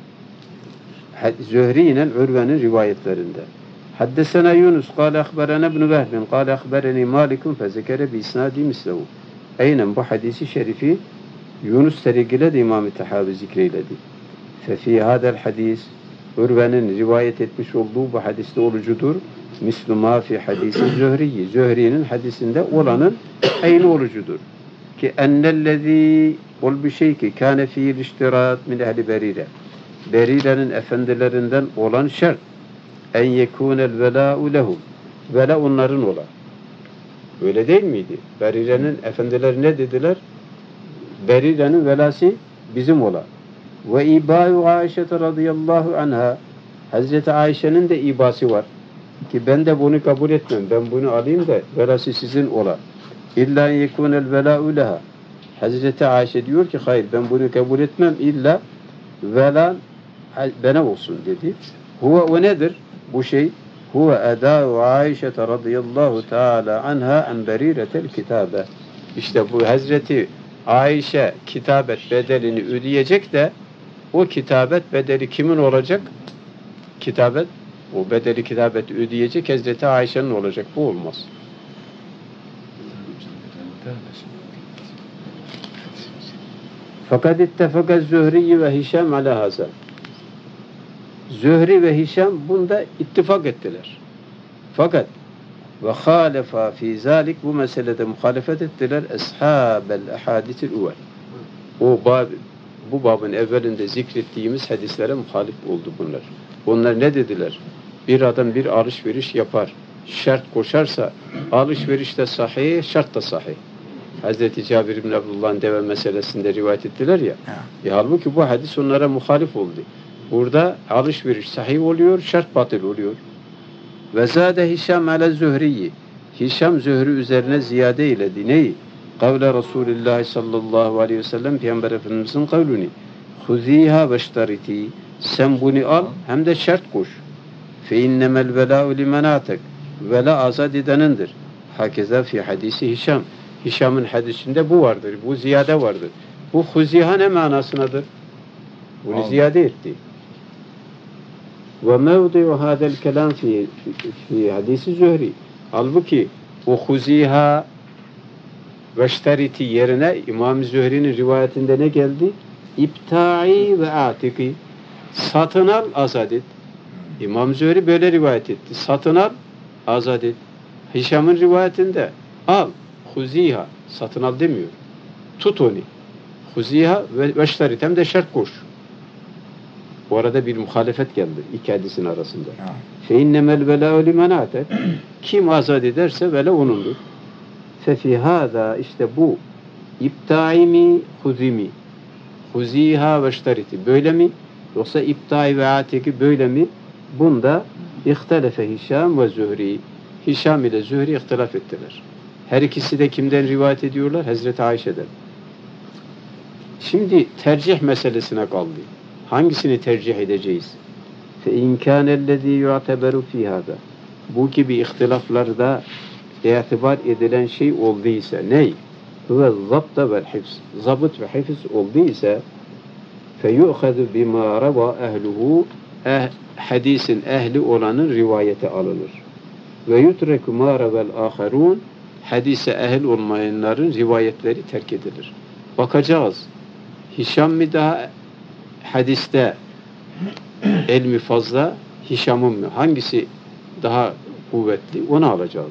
Zühri ile Urve'nin rivayetlerinde. Haddesena Yunus, kâle akberene ibn-i Vehbin, kâle akbereni Malikun fezekere bi isnadi mislehu. Aynen bu hadisi şerifi Yunus terigiledi İmam-ı Tahavi zikreyledi. Fefî hâdel hadis, Urve'nin rivayet etmiş olduğu bu hadiste olucudur. Müslüma fi hadisi Zühri'yi. Zühri'nin hadisinde olanın aynı olucudur. Ki ennellezî ol bir şey ki kâne fiil iştirat min ehli Berire. Berire'nin efendilerinden olan şart en yekûnel velâ'u lehum. Vela onların ola. Öyle değil miydi? Berire'nin efendileri ne dediler? Berire'nin velası bizim ola. Ve ibâ'u Ayşe radıyallahu anha. Hazreti Ayşe'nin de ibası var. Ki ben de bunu kabul etmem. Ben bunu alayım da velası sizin ola. İlla yekûnel velâ'u leha. Hazreti Ayşe diyor ki hayır ben bunu kabul etmem. İlla velan bana olsun dedi. Huve o nedir? Bu şey huve edâ'u Ayşe radıyallahu teâlâ anha en berîretel kitâbe. İşte bu Hazreti Ayşe kitabet bedelini ödeyecek de o kitabet bedeli kimin olacak? Kitabet, o bedeli kitabet ödeyecek Hazreti Ayşe'nin olacak. Bu olmaz. Fakat ittefaka Zühri ve Hişam ala haza. Zühri ve Hişam bunda ittifak ettiler. Fakat ve hâlefa fî zâlik, bu meselede muhalefet ettiler eshabel ahadisil uvvel. Bu babın evvelinde zikrettiğimiz hadislere muhalif oldu bunlar. Onlar ne dediler? Bir adam bir alışveriş yapar. şart koşarsa alışveriş de sahih, şart da sahih. Hazreti Cabir bin Abdullah'ın deve meselesinde rivayet ettiler ya. Halbuki bu hadis onlara muhalif oldu. Burada alışveriş sahih oluyor, şart batıl oluyor. Ve zâde Hişam ale Zühri'yi. Hişam Zühri üzerine ziyade eyledi. Neyi? Kavle Resulullah sallallahu aleyhi ve sellem Peygamber Efendimizin kavluni. Huziha veştariti. Sen bunu al hem de şart koş. Fe innemel velâ'u limen atek. Vela azad edenindir. Hakeza fi hadisi Hişam. Hişam'ın hadisinde bu vardır. Bu ziyade vardır. Bu huziha ne manasınadır? Bunu ziyade etti. Ve mevdi'u hadel kelam fi hadisi Zühri. Halbuki o huziha veşteriti yerine İmam Zühri'nin rivayetinde ne geldi? İpta'i ve atiki. Satın al, azad et. İmam Zühri böyle rivayet etti. Satın al, azad et. Hişam'ın rivayetinde al, huziha, satın al demiyor. Tut onu. Huziha ve veşterit hem de şart koş. Bu arada bir muhalefet geldi iki hadisin arasında. Feinnemel velâ'u limen atek. Kim azad ederse vela onundur. Fefi hâzâ işte bu ipta'i mi, huzi mi? Huziha veşteriti. Böyle mi? Yoksa ipta'i ve ateki böyle mi? Bunda ihtelefe Hişam ve Zühri. Hişam ile Zühri ihtilaf ettiler. Her ikisi de kimden rivayet ediyorlar? Hazreti Ayşe'den. Şimdi tercih meselesine kaldı. Hangisini tercih edeceğiz? فَاِنْ كَانَ الَّذ۪ي يُعْتَبَرُ ف۪ي هَذَا Bu gibi ihtilaflarda itibar edilen şey olduysa ney? Ve zabta vel hifz. Zabıt ve hifz olduysa فَيُؤْخَذُ بِمَا رَوَى اَهْلُهُ Hadisin ehli olanın rivayeti alınır. Ve yutreku ma ravel aharun hadise ehil olmayanların rivayetleri terk edilir. Bakacağız. Hişam mı daha hadiste ilmi fazla, Hişam'ın mı? Hangisi daha kuvvetli? Onu alacağız.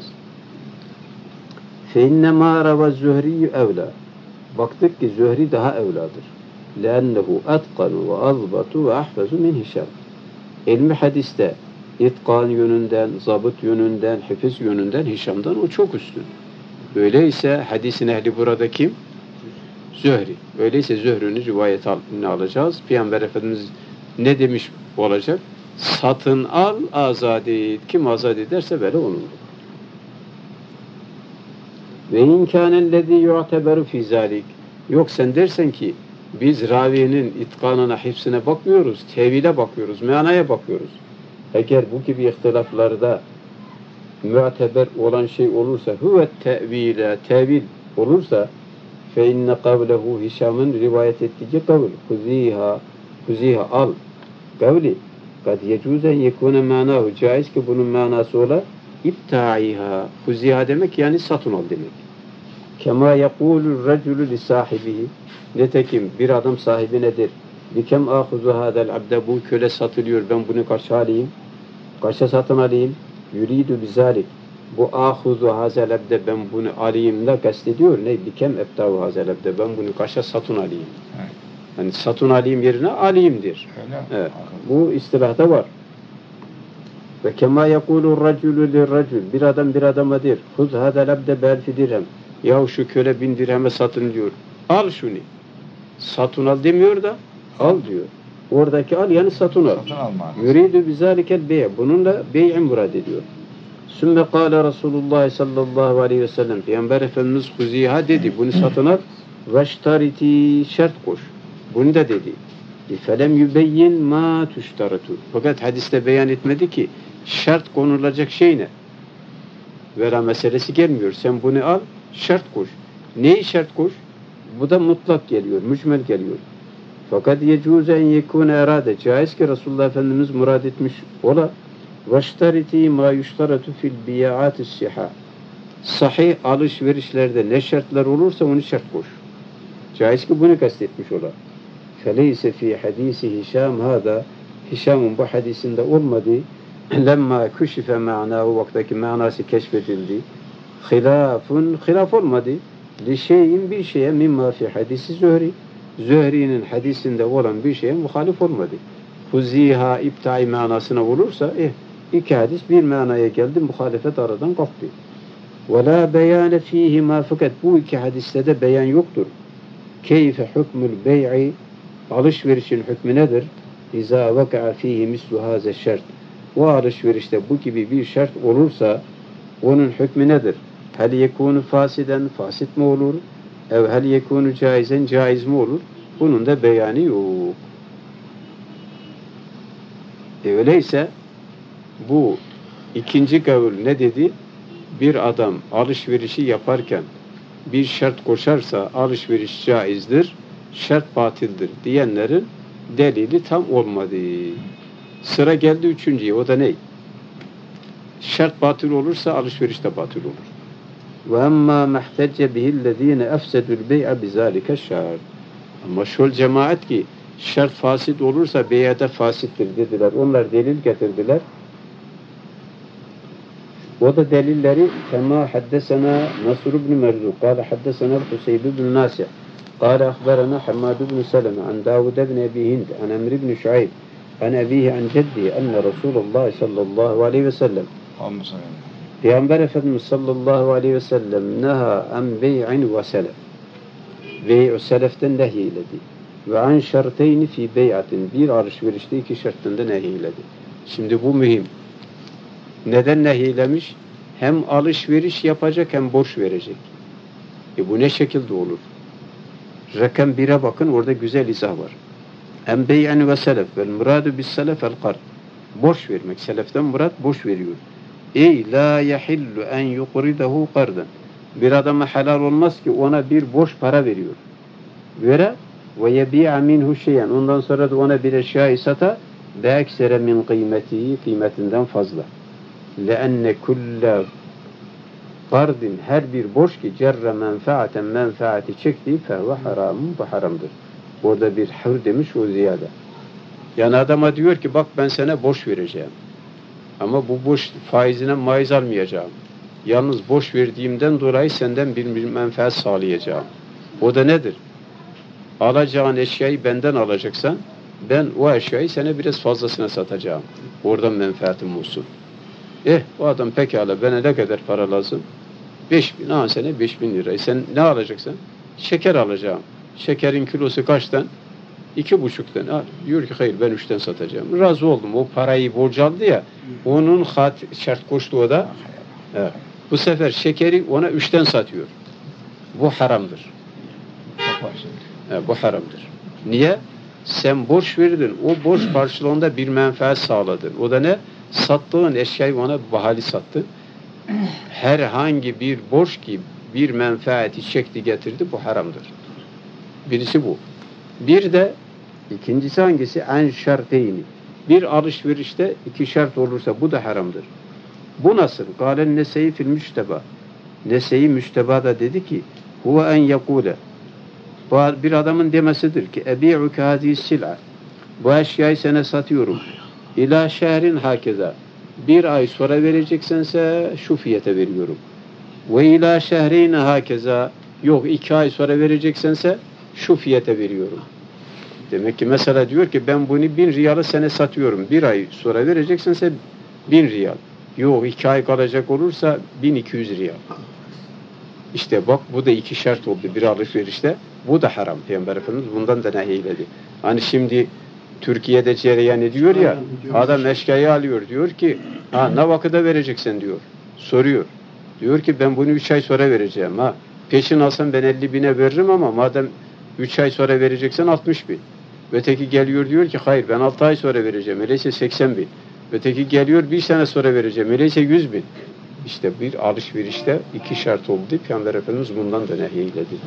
Fe inne ma rava Zühri evla. Baktık ki Zühri daha evladır. Lennehu etkanu ve azbatu ve ahfezu min Hişam. İlmi hadiste itkan yönünden, zabıt yönünden, hifz yönünden Hişam'dan o çok üstün. Öyleyse hadisin ehli burada kim? Zühri. Öyleyse Zühri'nin rivayetini alacağız. Peygamber Efendimiz ne demiş olacak? Satın al, azad et. Kim azad ederse böyle onundur. Ve in kânellezî yu'teberu fî zâlik. Yok sen dersen ki biz ravinin itkanına, hifsine bakmıyoruz, tevhile bakıyoruz, manaya bakıyoruz. Eğer bu gibi ihtilaflarda muteber olan şey olursa, huve tevile, tevil olursa fe inne kavlehu Hişam'ın rivayet ettiği kavl, huziha al kavli kad yecuzen yekune manahu caiz ki bunun manası ola ipta'iha. Huziha demek yani satın al demek. Kema yekulur raculu li sahibihi. Nitekim bir adam sahibi nedir? Bikem ahuzu hadel abde, bu köle satılıyor, ben bunu kaça alayım? Kaça satın alayım? Yuridu bizalik. Bu ahuzu hazel abde, ben bunu alayım da kastediyor. Ne? Bikem ebtavu hazel abde, ben bunu kaça satın alayım? Evet. Yani satın alayım yerine alayımdır. Evet. Bu istilahda var. Ve kema yekulur raculu lirracul. Bir adam bir adama der. Huz hadel abde belfi dirhem. Yahu şu köle 1000 dirheme satın diyor. Al şunu. Satın al demiyor da al diyor. Oradaki al yani satın al. Yuridu bizalikel bey'. Bununla bey'in murad ediyor. Sümme kâle Resulullah sallallahu aleyhi ve sellem. Peygamber Efendimiz huziha dedi. Bunu satın al. Veştariti şart koş. Bunu da dedi. Felem yübeyyin ma tuştaratu. Fakat hadiste beyan etmedi ki şart konulacak şey ne? Vera meselesi gelmiyor. Sen bunu al, şart koş. Neyi şart koş? Bu da mutlak geliyor, mücmel geliyor. Fakat yecuzen yekûne erade. Caiz ki Resulullah Efendimiz murad etmiş ola. Veştariti ma yuştaratu fil biyaatü siha. Sahih alışverişlerde ne şartlar olursa onu şart koş. Caiz ki bunu kastetmiş ola. Feleyse fi hadisi Hişam hâda. Hişam'ın bu hadisinde olmadı. Lemma küşife ma'nahu, vaktaki manası keşfedildi. Hilaf olmadı. Li şeyin bir şeye mimma fi hadisi Zühri. Zühri'nin hadisinde olan bir şeye muhalif olmadı. Huziha ipta'i manasına olursa İki hadis bir manaya geldi, muhalefet aradan kalktı. وَلَا بَيَانَ ف۪يهِمَا fakat bu iki hadiste de beyan yoktur. Keyfe hukmul bey'i alışverişin hükmü nedir? İza veka'a fihi mislu haze şert. O alışverişte bu gibi bir şart olursa onun hükmü nedir? Hel yekunu fasiden fasit mi olur? Ev hel yekunu caizen caiz mi olur? Bunun da beyanı yok. Öyleyse bu ikinci kavul ne dedi? Bir adam alışverişi yaparken bir şart koşarsa alışveriş caizdir, şart batildir diyenlerin delili tam olmadı. Sıra geldi üçüncüye. O da ne? Şart batıl olursa alışveriş de batıl olur. وَاَمَّا مَحْتَجَّ بِهِ الَّذ۪ينَ اَفْسَدُوا الْبَيْعَ بِذَٰلِكَ الشَّارِ Ama şol cemaat ki şart fasit olursa bey'de fasittir dediler. Onlar delil getirdiler. O da delilleri كما حدثنا نصر بن مرزوق قال حدثنا الحسيب بن ناسع قال أخبرنا حماد بن سلمة عن داود بن أبي هند عن عمرو بن شعيب عن أبيه عن جده أن رسول الله صلى الله عليه وسلم Peygamber Efendimiz sallallahu aleyhi ve sellem neha an bey'in ve selef. Bey'u seleften nehyiledi. Ve an şarteyni fi bey'atin. Bir alışverişte iki şartında nehyiledi. Şimdi bu mühim. Neden nehiylemiş? Hem alışveriş yapacak hem borç verecek. Bu ne şekilde olur? Rakam 1'e bakın, orada güzel izah var. Hem bey'an ve selef vel muradu bis selef el kard. Borç vermek. Seleften murat borç veriyor. Ey la yahillu en yuqridahu qardan. Bir adama helal olmaz ki ona bir borç para veriyor. Vere ve yebi'a minhu şeyen. Ondan sonra da ona bir eşyayı sata be eksere min kıymeti, kıymetinden fazla. لأن كل qardin her bir borç ki cerre menfaaten menfaati çektiği fehve haramın bu haramdır. Orada bir hır demiş, o ziyade. Yani adama diyor ki bak ben sana borç vereceğim. Ama bu borç faizine maiz almayacağım. Yalnız borç verdiğimden dolayı senden bir menfaat sağlayacağım. O da nedir? Alacağın eşyayı benden alacaksan ben o eşyayı sana biraz fazlasına satacağım. Oradan menfaatim olsun. O adam pekala bana ne kadar para lazım? 5.000, sene 5.000 lirayı. Sen ne alacaksın? Şeker alacağım. Şekerin kilosu kaçtan? 2,5'tan. Diyor ki hayır ben 3'ten satacağım. Razı oldum. O parayı borç aldı ya, onun şart koştu o da. Evet. Bu sefer şekeri ona 3'ten satıyor. Bu haramdır. Bu haramdır. Niye? Sen borç verdin. O borç karşılığında bir menfaat sağladın. O da ne? Sattığın eşyayı ona bahali sattın. Herhangi bir borç ki bir menfaati çekti getirdi, bu haramdır. Birisi bu. Bir de ikincisi hangisi? En şarteyni. Bir alışverişte iki şart olursa bu da haramdır. Bu nasıl? Galen Nese'yi fil müşteba. Nese'yi müştebada dedi ki huve en yekule. Bir adamın demesidir ki ebi'uke hâzî sil'a. Bu eşyayı sana satıyorum. İlâ şehrin hakeza. Bir ay sonra vereceksense şu fiyata veriyorum. Ve ilâ şehrine hakeza. Yok 2 ay sonra vereceksense şu fiyata veriyorum. Demek ki mesela diyor ki ben bunu 1000 riyalı sana satıyorum. Bir ay sonra vereceksense 1000 riyal. Yok 2 ay kalacak olursa 1200 riyal. İşte bak bu da iki şart oldu bir alışverişte. Bu da haram. Peygamber Efendimiz bundan da nehyiledi. Hani şimdi Türkiye'de cereyan ediyor ya, adam eşkıyayı alıyor, diyor ki ne vakıda vereceksin diyor. Soruyor. Diyor ki ben bunu 3 ay sonra vereceğim. Peşin alsam ben 50.000'e veririm ama madem 3 ay sonra vereceksen 60.000. Öteki geliyor diyor ki hayır ben 6 ay sonra vereceğim. Öyleyse 80.000. Öteki geliyor 1 sene sonra vereceğim. Öyleyse 100.000. İşte bir alışverişte iki şart oldu. Peygamber Efendimiz bundan da nehyiledi.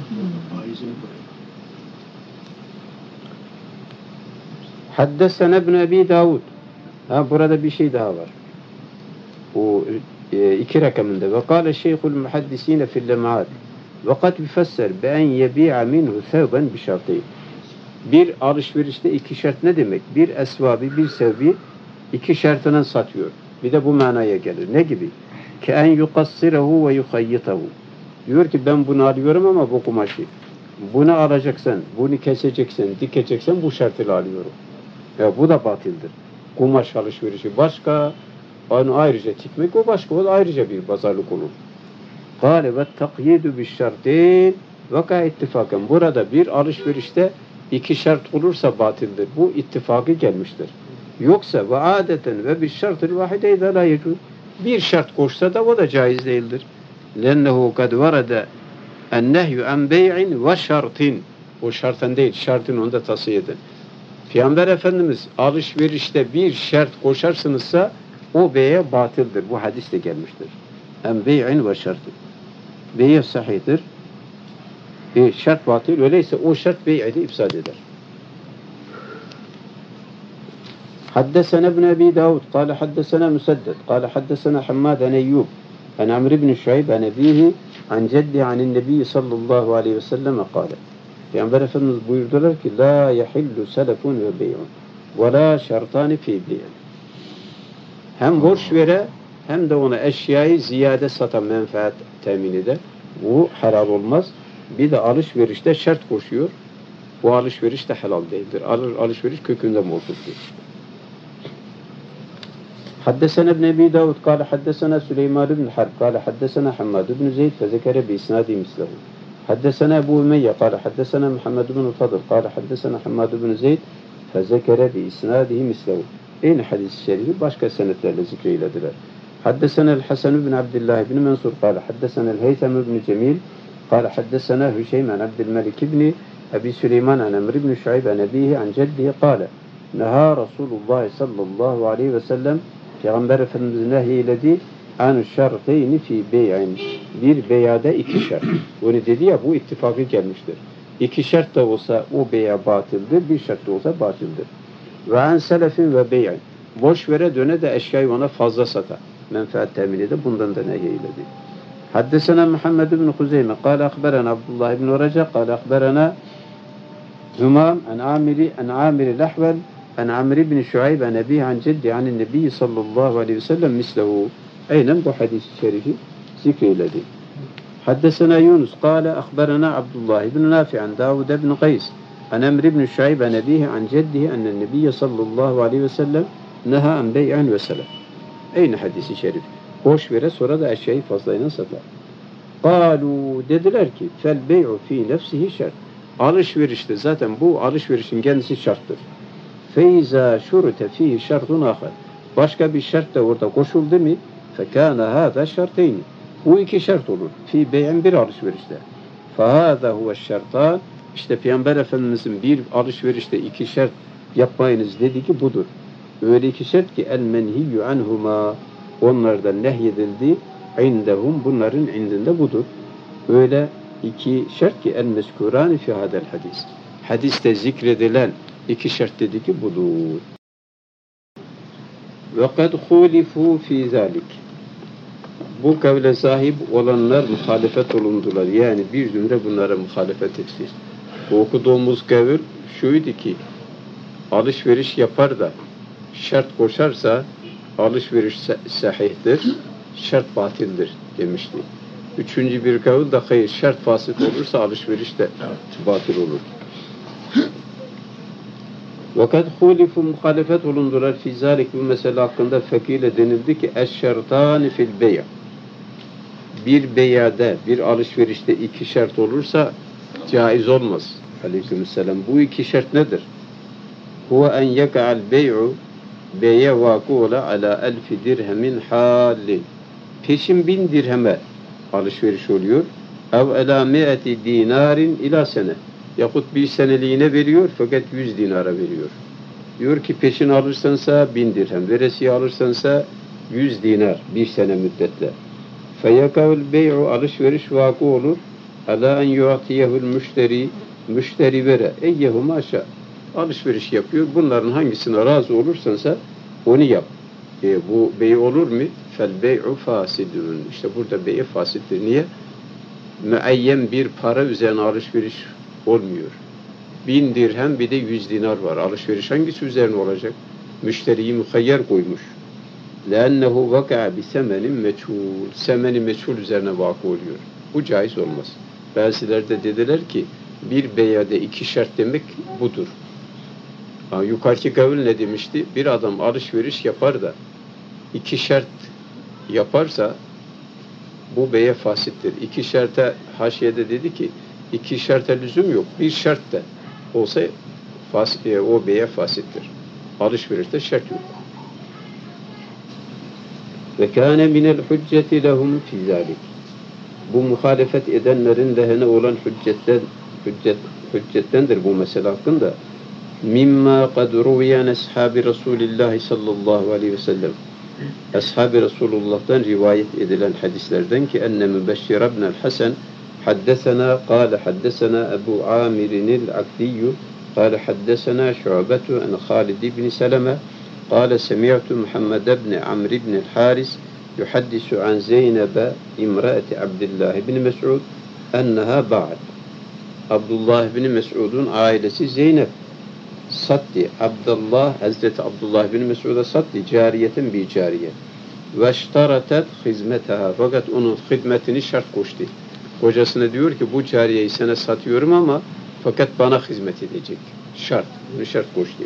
Haddesene ibn Ebi Davud. Burada bir şey daha var. O 2 rakamında. Ve kâle şeyhul muhaddisine fil lem'at. Ve kad yufesser bi en yebi'a minhu sevben bi şartayın. Bir alışverişte iki şart ne demek? Bir esvabı, bir sevbi iki şartına satıyor. Bir de bu manaya gelir. Ne gibi? Ki en yukassirehu ve yukayyitahu. Diyor ki ben bunu alıyorum ama bu kumaşı. Bunu alacaksan, bunu keseceksen, dikeceksen bu şartıyla alıyorum. Bu da batildir. Kumaş alışverişi başka, Onu ayrıca tikmek o başka, o ayrıca bir pazarlık olur. Kâle ve takyidu bi şartîn vaka ittifaken. Burada bir alışverişte iki şart olursa batildir. Bu ittifakı gelmiştir. Yoksa ve adeten ve bir şartı vahide la yecuz. Bir şart koşsa da o da caiz değildir. Lennehu kad varada en-nehyu en bey'in ve şartin. O şartın değil, şartın onu da tasfiye edin. Peygamber Efendimiz alışverişte bir şart koşarsınızsa o beye batildir. Bu hadis de gelmiştir. En bey'in ve şartin. Beye sahihtir. Şart batil. Öyleyse o şart bey'i de ifsad eder. حدثنا ابن أبي داود قال حدثنا مسدد قال حدثنا حماد عن أيوب عن عمرو بن شعيب عن أبيه عن جده عن النبي صلى الله عليه وسلم قال Peygamber Efendimiz buyurdular ki la yahillu selefun ve bey'un ve la şartani fi bey'in. Hem borç vere hem de ona eşyayı ziyade satan menfaat temin eder. Bu helal olmaz. Bir de alışverişte şart koşuyor. Bu alışveriş de helal değildir. Alışveriş kökünde mevcuttur. حدثنا ابن أبي داود قال حدثنا سليمان بن حرب قال حدثنا حماد بن زيد فذكر بإسناده مثله حدثنا أبو أمية قال حدثنا محمد بن الفضل قال حدثنا حماد بن زيد فذكر بإسناده مثله أين حديث الشريف başka senetlerle zikreylediler. حدثنا الحسن بن عبد الله بن منصور قال حدثنا الهيثم بن جميل قال حدثنا هشيم عن عبد الملك بن أبي سليمان عن عمرو بن شعيب عن أبيه عن جده قال نهى رسول الله صلى الله عليه وسلم Peygamber Efendimiz nehyiledi an şarteyni fi bey'in. Bir beyada iki şart. Onu dedi ya bu ittifakı gelmiştir. İki şart da olsa o beya batıldır, bir şart da olsa batıldır. Ve an selefin ve bey'in. Boş vere döne de eşyayı ona fazla satar. Menfaat temin eder. Bundan da nehyiledi. Haddesena Muhammed ibn Huzeyme. Kale akberena Abdullah ibn Raca. Kale akberena Hümam an Amiri Lahvel عن عمرو بن شعيب عن أبيه عن جده عن النبي صلى الله عليه وسلم مثله أيضا بحديث الشريف ذكر الذي حدثنا يونس قال أخبرنا عبد الله بن نافع عن داود بن قيس عن عمرو بن شعيب عن أبيه عن جده أن النبي صلى الله عليه وسلم نهى عن بيع وسلف أين حديث الشريف boş vere sonra da eşyayı fazlayla satar. قالوا dediler ki fel bey'u fi nefsihi şart. Alışverişte zaten bu alışverişin kendisi şarttır. Feyza şurute fihi şartun ahar. Başka bir şart da orada koşuldu mu? Fekâne hâzâ şarteyni. Bu iki şart olur. Fi bey'in bir alışverişte. Fehâzâ huve şartân. İşte Peygamber Efendimizin bir alışverişte iki şart yapmayınız dedi ki budur. Öyle iki şart ki el menhiyyü anhuma. Onlardan nehyedildi. İndehum bunların indinde budur. Öyle iki şart ki el meskûrâni fi hadel hadis. Hadiste zikredilen İki şart dedi ki budur. Ve kad hulifu fi zalik. Bu kavle sahip olanlar muhalefet olundular. Yani bir zümre bunlara muhalefet etti. Bu okuduğumuz kavil şuydu ki alışveriş yapar da şart koşarsa alışveriş sahihtir, şart batildir demişti. Üçüncü bir kavil de hayır şart fasit olursa alışveriş de batil olur. Vakat hulifu muhalefet olundular fi zalik bu mesele hakkında fekile denildi ki eşşertani fil bey'. Bir beyada, bir alışverişte iki şart olursa caiz olmaz. Aleykümselam. Bu iki şart nedir? Huve en yeka'al bey'u beye vaku ola ala elfi dirhemin halin. Peşin 1000 dirheme alışveriş oluyor. Ev ala mi'ati dinarin ila sene. Yakut bir seneliğine veriyor fakat 100 dinara veriyor. Diyor ki peşin alırsansa 1000 dirhem, veresiye alırsansa 100 dinar bir sene müddetle. Feyekavul bey'u alışveriş vakı olur. Ala en yu'atiyehul müşteri vere. Eyyehu maşa. Alışveriş yapıyor. Bunların hangisine razı olursansa onu yap. Bu bey olur mu? Fel bey'u fasidun. İşte burada bey fasiddir. Niye? Müeyyen bir para üzerine alışveriş olmuyor. 1000 dirhem bir de 100 dinar var. Alışveriş hangisi üzerine olacak? Müşteriyi muhayyer koymuş. لَاَنَّهُ وَقَعَ بِسَمَنٍ مَçْهُولٍ Semeni meçhul üzerine vakı oluyor. Bu caiz olmaz. Bazıları da dediler ki bir beyada iki şart demek budur. Yukarıki kavil ne demişti? Bir adam alışveriş yapar da iki şart yaparsa bu beye fasittir. İki şarta haşiyede dedi ki iki şarta lüzum yok. Bir şart da olsa o beye fasittir. Alışverişte şart yok. Ve kâne minel hücceti lehum fî zâlik. Bu muhalefet edenlerin lehine olan hüccettendir bu mesele hakkında. Mimma kad ruviyen ashabi Resulillah sallallahu aleyhi ve sellem. Ashab-ı Resulullah'tan rivayet edilen hadislerden ki enne Mübeşşir ibn'el Hasan haddesena kâle haddesena Ebu Amirinil Akdiyyu kâle haddesena Şu'betu en Halid ibn Seleme kâle semi'tu Muhammed ibn Amr ibn'el Haris yuhaddisu an Zeynebe imraeti Abdullah ibn Mes'ud enneha ba'd. Abdullah ibn Mes'ud'un ailesi Zeynep sattı. Abdullah, Hazreti Abdullah bin Mesud'a sattı. Cariyetin bir cariye. Ve iştaratet hizmeteha. Fakat onun hizmetini şart koştu. Kocasına diyor ki bu cariyeyi sana satıyorum ama fakat bana hizmet edecek. Şart. Bunu şart koştu.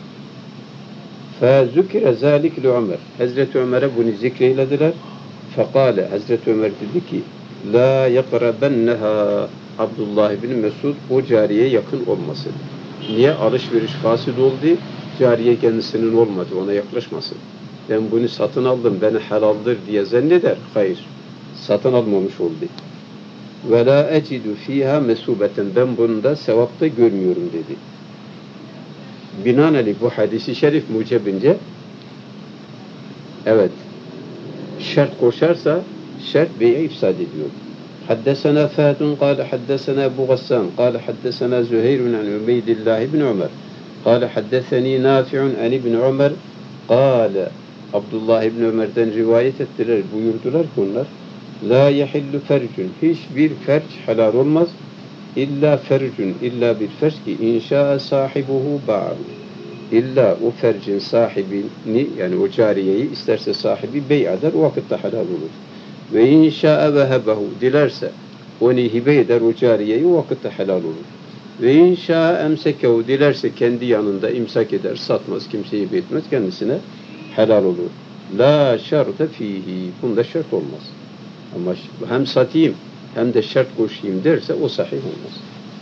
Fezükire zâlik li Ömer. Hazreti Ömer'e bunu zikreylediler. Fekale. Hazreti Ömer dedi ki la yakrabenneha. Abdullah bin Mesud o cariyeye yakın olmasın. Niye? Alışveriş fasid oldu, cariye kendisinin olmadı, ona yaklaşmasın. Ben bunu satın aldım, beni helaldir diye zanneder. Hayır, satın almamış oldu. Ve la ecidu fiha mesubeten, ben bunda sevapta görmüyorum dedi. Binaenaleyh bu hadisi şerif mucebince, evet, şart koşarsa, şart beye ifsad ediyor. حدثنا فهد قال حدثنا أبو غسان قال حدثنا زهير عن عبيد الله بن عمر قال حدثني نافع عن ابن عمر قال Abdullah İbni Ömer'den rivayet ettiler, buyurdular ki onlar la yehillu fercun, hiçbir ferç helal olmaz illa fercun, illa bir ferç ki inşa sahibuhu ba'u, illa o fercin sahibini yani o cariyeyi isterse sahibi bey eder, o vakitte helal olur. Ve inşa'e vehebehu, dilerse onu hibe eder o cariyeyi, o vakitte helal olur. Ve inşa'e emsekehu, dilerse kendi yanında imsak eder, satmaz, kimseye hibe etmez, kendisine helal olur. La şarte fihi, bunda şart olmaz. Ama hem satayım hem de şart koşayım derse o sahih olmaz.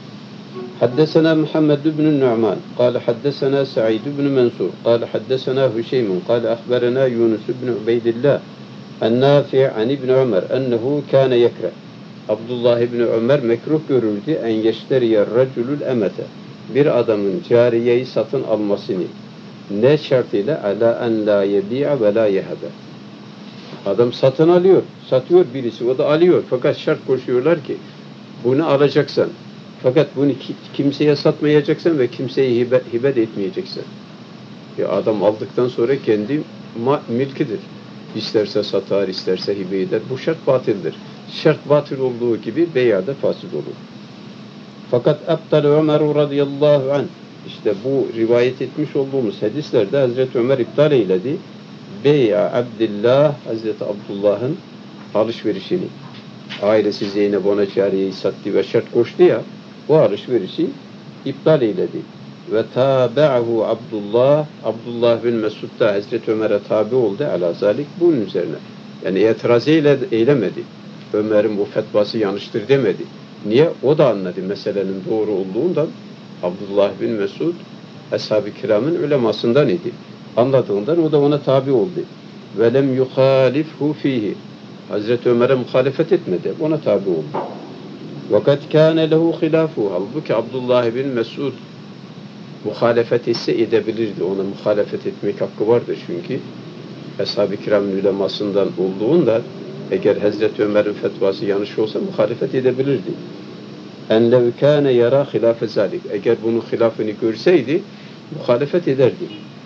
حدثنا محمد بن النعمان قال حدثنا سعيد بن منصور قال حدثنا هشيم قال أخبرنا يونس بن عبيد الله النافع عن ابن عمر أنه كان يكره. Abdullah İbni Ömer mekruh görürdü en yeşteriyer racülül emete, bir adamın cariyeyi satın almasını ne şartıyla ala en la yebi'a ve la yehebe. Adam satın alıyor, satıyor birisi, o da alıyor. Fakat şart koşuyorlar ki bunu alacaksan, fakat bunu kimseye satmayacaksan ve kimseye hibe de etmeyeceksin. Adam aldıktan sonra kendi milkidir. İsterse satar, isterse hibe eder. Bu şart batildir. Şart batıl olduğu gibi beyada fasid olur. Fakat Abdal Ömer radıyallahu anh, işte bu rivayet etmiş olduğumuz hadislerde Hazreti Ömer iptal eyledi. Bey'a Abdillah, Hazreti Abdullah'ın alışverişini. Ailesi Zeynep ona cariyeyi sattı ve şart koştu ya, o alışverişi iptal eyledi. Ve tabe'ahu Abdullah, Abdullah bin Mesud da Hazreti Ömer'e tabi oldu ala zalik, bunun üzerine. Yani itiraz eylemedi. Ömer'in bu fetvası yanlıştır demedi. Niye? O da anladı meselenin doğru olduğundan. Abdullah bin Mesud Ashab-ı Kiram'ın ulemasından idi. Anladığından o da ona tabi oldu. Ve lem yuhalifhu fihi. Hazreti Ömer'e muhalefet etmedi. Ona tabi oldu. Vakat kâne lehu hilâfu. Halbuki Abdullah bin Mesud muhalefet etse edebilirdi. Ona muhalefet etmek hakkı vardır çünkü Ashab-ı Kiram'ın ulemasından olduğundan eğer Hazreti Ömer'in fetvası yanlış olsa muhalefet edebilirdi. En lev kâne yara hilâfe zâlik. Eğer bunun hilafını görseydi muhalefet ederdi.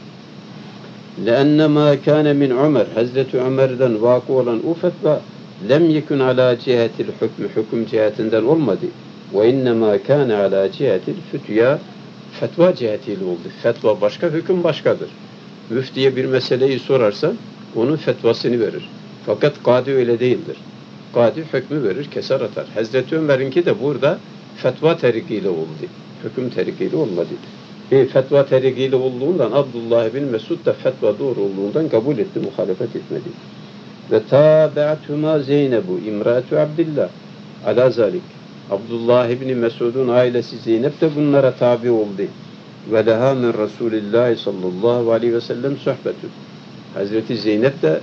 لَاَنَّمَا كَانَ مِنْ Ömer, Hazreti Ömer'den vakı olan o fetva lem yekun ala cihetil hükmü, hüküm cihetinden olmadı. وَاِنَّمَا كَانَ ala cihetil fütya, fetva cihetiyle oldu. Fetva başka, hüküm başkadır. Müftiye bir meseleyi sorarsa onun fetvasını verir. Fakat kadi öyle değildir. Kadi hükmü verir, keser atar. Hazreti Ömer'inki de burada fetva terikiyle oldu. Hüküm terikiyle olmadı. Fetva terikiyle olduğundan Abdullah bin Mesud da fetva doğru olduğundan kabul etti, muhalefet etmedi. Ve tabi'atuhuma Zeynebu imratu Abdillah ala zalik. Abdullah bin Mesud'un ailesi Zeynep de bunlara tabi oldu. Ve leha min Resulillah sallallahu aleyhi ve sellem sohbetü. Hazreti Zeynep de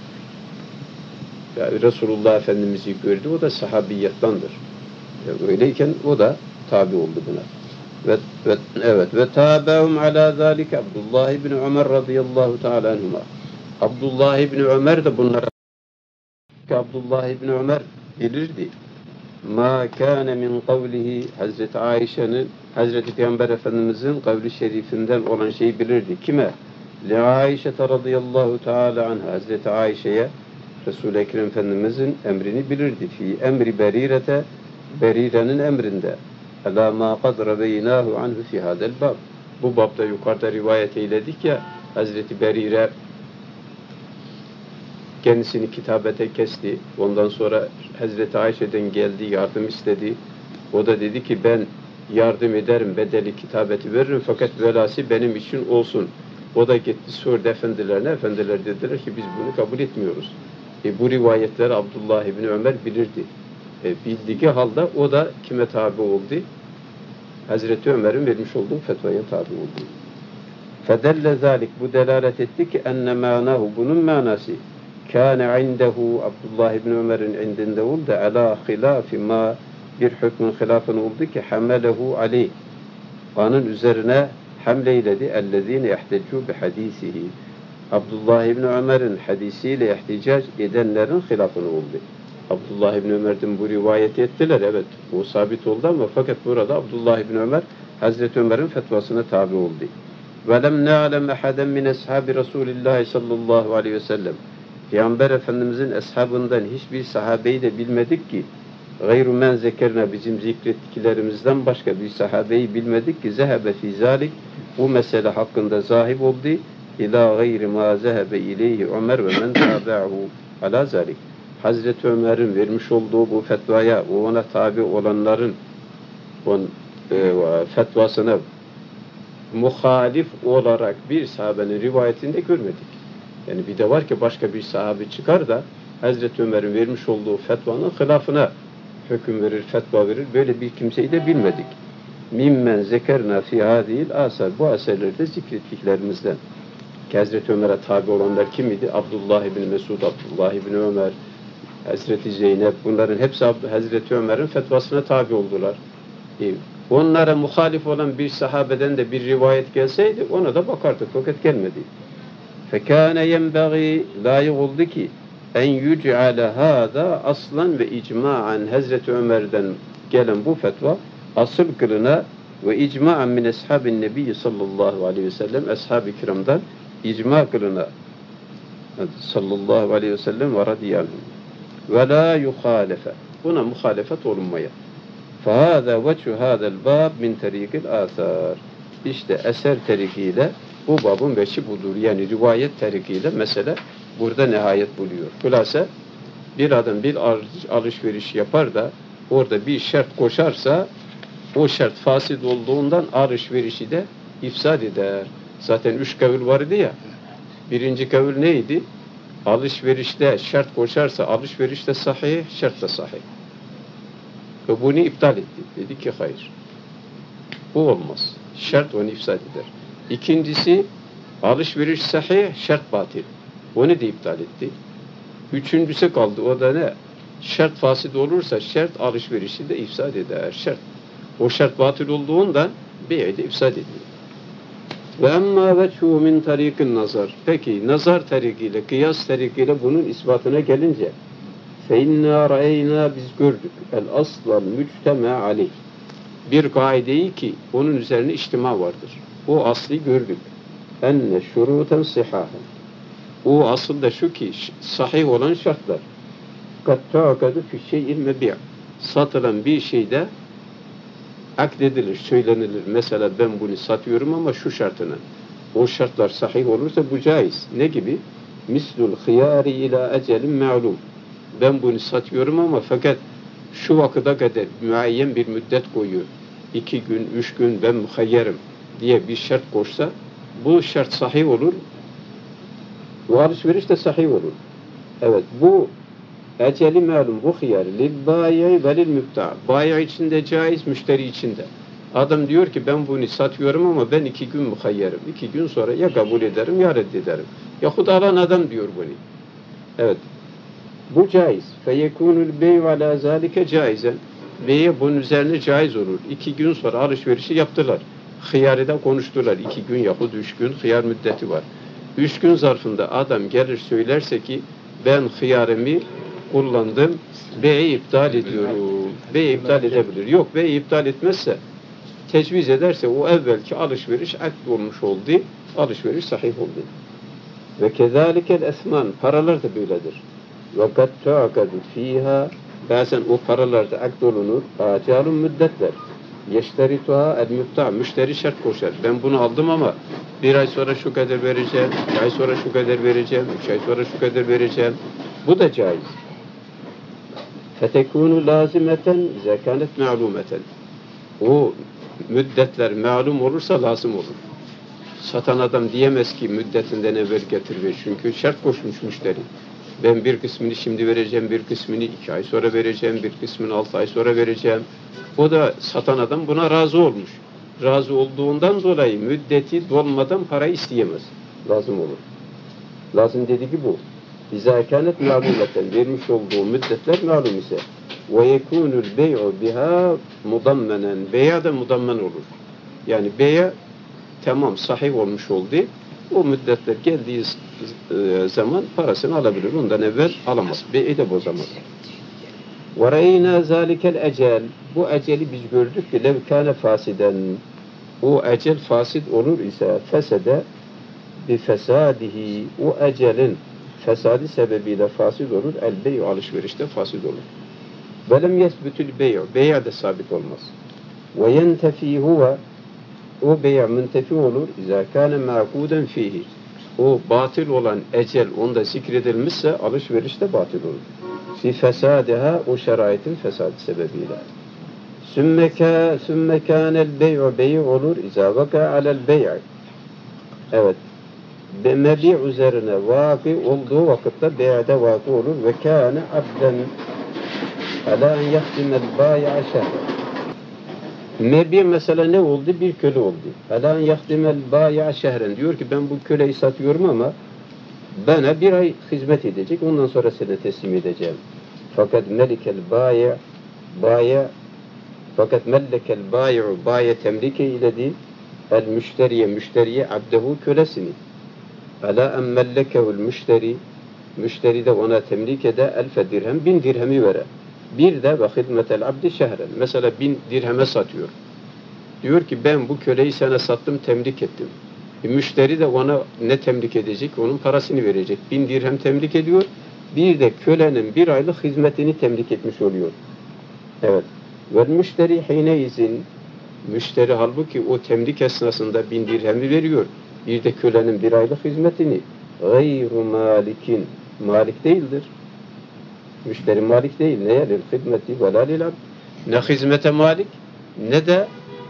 yani Resulullah Efendimiz'i gördü. O da sahabiyattandır. Öyleyken o da tabi oldu buna. Ve tabi'hum ala zalik Abdullah ibn Ömer radıyallahu teala anhuma. Abdullah ibn Ömer de bunlara Abdullah ibn Ömer bilirdi. Ma kana min kavlihi Hazreti Ayşe'nin Hazreti Peygamber Efendimiz'in kavli şerifinden olan şeyi bilirdi. Kime? Li Ayşe radıyallahu teala anha. Hazreti Ayşe'ye Resul-i Ekrem Efendimiz'in emrini bilirdi. Fi emri Berirete Berire'nin emrinde. Ala ma qad raveynahu anhu fi hadel bab. Bu babda yukarıda rivayet eyledik ya Hazreti Berire kendisini kitabete kesti. Ondan sonra Hazreti Ayşe'den geldi, yardım istedi. O da dedi ki ben yardım ederim, bedeli kitabeti veririm fakat velası benim için olsun. O da gitti sordu efendilerine. Efendiler dediler ki biz bunu kabul etmiyoruz. Bu rivayetleri Abdullah İbni Ömer bilirdi. Bildiği halde o da kime tabi oldu? Hazreti Ömer'in vermiş olduğu fetvaya tabi oldu. Fedelle zalik bu delalet etti ki enne manahu bunun manası kâne indehu Abdullah İbni Ömer'in indinde oldu ala hilafi ma bir hükmün hilafın oldu ki hamelehu aleyh onun üzerine hamleyledi ellezine yahteccu bi hadisihi Abdullah İbni Ömer'in hadisiyle ihticac edenlerin hilafını oldu. Abdullah İbni Ömer'den bu rivayeti ettiler. Evet, bu sabit oldu ama fakat burada Abdullah İbni Ömer Hazreti Ömer'in fetvasına tabi oldu. Ve lem ne'alem ehaden min ashabi Resulillah sallallahu aleyhi ve sellem. Peygamber Efendimizin eshabından hiçbir sahabeyi de bilmedik ki gayru men zekerna bizim zikrettiklerimizden başka bir sahabeyi bilmedik ki zehebe fi zalik bu mesele hakkında zahib oldu ila gayri ma zehebe ileyhi Ömer ve men tabi'ahu ala zalik. Hazreti Ömer'in vermiş olduğu bu fetvaya ona tabi olanların fetvasına muhalif olarak bir sahabenin rivayetinde görmedik. Yani bir de var ki başka bir sahabe çıkar da Hazreti Ömer'in vermiş olduğu fetvanın hilafına hüküm verir, fetva verir. Böyle bir kimseyi de bilmedik. Mimmen zekerna fi hadil asar. Bu eserlerde zikrettiklerimizden. Ki Hazreti Ömer'e tabi olanlar kim idi? Abdullah ibn Mesud, Abdullah ibn Ömer, Hazreti Zeynep. Bunların hepsi Hazreti Ömer'in fetvasına tabi oldular. Onlara muhalif olan bir sahabeden de bir rivayet gelseydi ona da bakardık. Fakat gelmedi. فَكَانَ يَنْبَغِي layık oldu ki en yüc'ale hâdâ aslan ve icma'an Hazreti Ömer'den gelen bu fetva asıl kılına ve icma'an min ashabin nebi sallallahu aleyhi ve sellem ashab-ı kiramdan icma kılına sallallahu aleyhi ve sellem ve radiyallahu ve la yuhalefe buna muhalefet olunmaya فَهَذَا وَجْهُ هَذَا الْبَابِ مِنْ تَرِيقِ الْآثَارِ İşte eser terikiyle bu babın veçi budur. Yani rivayet terikiyle mesele burada nihayet buluyor. Hülasa bir adam bir alışveriş yapar da orada bir şart koşarsa o şart fasit olduğundan alışverişi de ifsad eder. Zaten 3 kavil vardı ya. Birinci kavil neydi? Alışverişte şart koşarsa alışverişte sahih, şart da sahih. Ve bunu iptal etti. Dedi ki hayır. Bu olmaz. Şart onu ifsad eder. İkincisi alışveriş sahih, şart batil. Onu da iptal etti. Üçüncüsü kaldı. O da ne? Şart fasit olursa şart alışverişi de ifsad eder. Şart. O şart batil olduğundan bey'i de ifsad ediyor. Ve emma veçhu min tarikin nazar. Peki nazar tarikiyle, kıyas tarikiyle bunun ispatına gelince فَاِنَّا رَأَيْنَا biz gördük. El-aslan mücteme aleyh. Bir kaideyi ki onun üzerine içtima vardır. O aslı gördük. Enne şuruten sihahen. O asıl da şu ki sahih olan şartlar. Kat ta'akadu fi şey'il mebi'. Satılan bir şeyde akdedilir, söylenilir. Mesela ben bunu satıyorum ama şu şartına. O şartlar sahih olursa bu caiz. Ne gibi? Mislul khiyari ila ecelin ma'lum. Ben bunu satıyorum ama fakat şu vakıda kadar müeyyen bir müddet koyuyor. 2 gün, 3 gün ben muhayyerim. diye bir şart koşsa bu şart sahih olur. Bu alışveriş de sahih olur. Evet, bu eceli malum, bu hıyar lil bayi ve lil mübta. Bayi için de caiz, müşteri için de. Adam diyor ki ben bunu satıyorum ama ben 2 gün muhayyerim. 2 gün sonra ya kabul ederim ya reddederim. Yahut alan adam diyor bunu. Evet. Bu caiz. Feyekunul bey'u ala zalike caizen. Bey'e bunun üzerine caiz olur. 2 gün sonra alışverişi yaptılar. Hıyarıda konuştular. 2 gün yahut 3 gün hıyar müddeti var. 3 gün zarfında adam gelir söylerse ki ben hıyarımı kullandım, Bey'i iptal ediyorum. Bey'i iptal edebilir. Yok, Bey'i iptal etmezse, tecviz ederse o evvelki alışveriş akd olmuş oldu, alışveriş sahih oldu. Ve kezalikel esman, paralar da böyledir. Ve kad tu'akadu fiha, bazen o paralarda akd olunur, acalun müddetler. Yeşterituha el mübta, müşteri şart koşar. Ben bunu aldım ama 1 ay sonra şu kadar vereceğim, 2 ay sonra şu kadar vereceğim, 3 ay sonra şu kadar vereceğim. Bu da caiz. Fetekûnü lazimeten zekânet me'lûmeten. O müddetler malum olursa lazım olur. Satan adam diyemez ki müddetinden evvel getir ver. Çünkü şart koşmuş müşteri. Ben bir kısmını şimdi vereceğim, bir kısmını 2 ay sonra vereceğim, bir kısmını 6 ay sonra vereceğim. O da satan adam buna razı olmuş. Razı olduğundan dolayı müddeti dolmadan parayı isteyemez. Lazım olur. Lazım dediği bu. İzâ kânet ma'lûmeten, vermiş olduğu müddetler malum ise ve yekûnul bey'u biha mudammenen, beya da mudammen olur. Yani beya tamam sahih olmuş oldu. O müddetler geldiği zaman parasını alabilir. Ondan evvel alamaz. Bey'i de bozamaz. Ve reyna zâlikel ecel, bu eceli biz gördük ki lev kâne fasiden, o ecel fasid olur ise fesede bi fesadihi, o ecelin fesadi sebebiyle fasid olur. El bey'u, alışverişte fasid olur. Ve lem yesbütül bey'u, bey'a da sabit olmaz. Ve yentefî huve, o bey'a müntefi olur. İzâ kâne ma'kûden fîhî, o batıl olan ecel onda zikredilmişse alışveriş de batıl olur. Fi fesâdeha, o şeraitin fesadı sebebiyle. Sümme kânel bey'u, bey' olur. İzâ vaka alel bey'i. Evet. Mebi üzerine vakı olduğu vakitte bey'de vakı olur ve kâne abden alâ en yahdimel bâya'a şehre. Mebi mesela ne oldu? Bir köle oldu. Alâ en yahdimel bâya'a şehren. Diyor ki ben bu köleyi satıyorum ama bana 1 ay hizmet edecek. Ondan sonra sana teslim edeceğim. Fakat melikel bâya fakat mellekel bây'u, bâye temlik eyledi el müşteriye abdehu, kölesini. Alâ en mellekehul müşteri de ona temlik ede 1000 dirhem, 1000 dirhemi vere. Bir de ve hidmetel abdi şehren. Mesela 1000 dirheme satıyor. Diyor ki ben bu köleyi sana sattım, temlik ettim. Müşteri de ona ne temlik edecek? Onun parasını verecek. 1000 dirhem temlik ediyor. Bir de kölenin 1 aylık hizmetini temlik etmiş oluyor. Evet. Ve müşteri hineyizin, müşteri halbuki o temlik esnasında 1000 dirhemi veriyor. Bir de kölenin 1 aylık hizmetini. Gayru malikin, malik değildir. Müşteri malik değil. Neye? Lil hizmeti ve la lil abd. Ne hizmete malik, ne de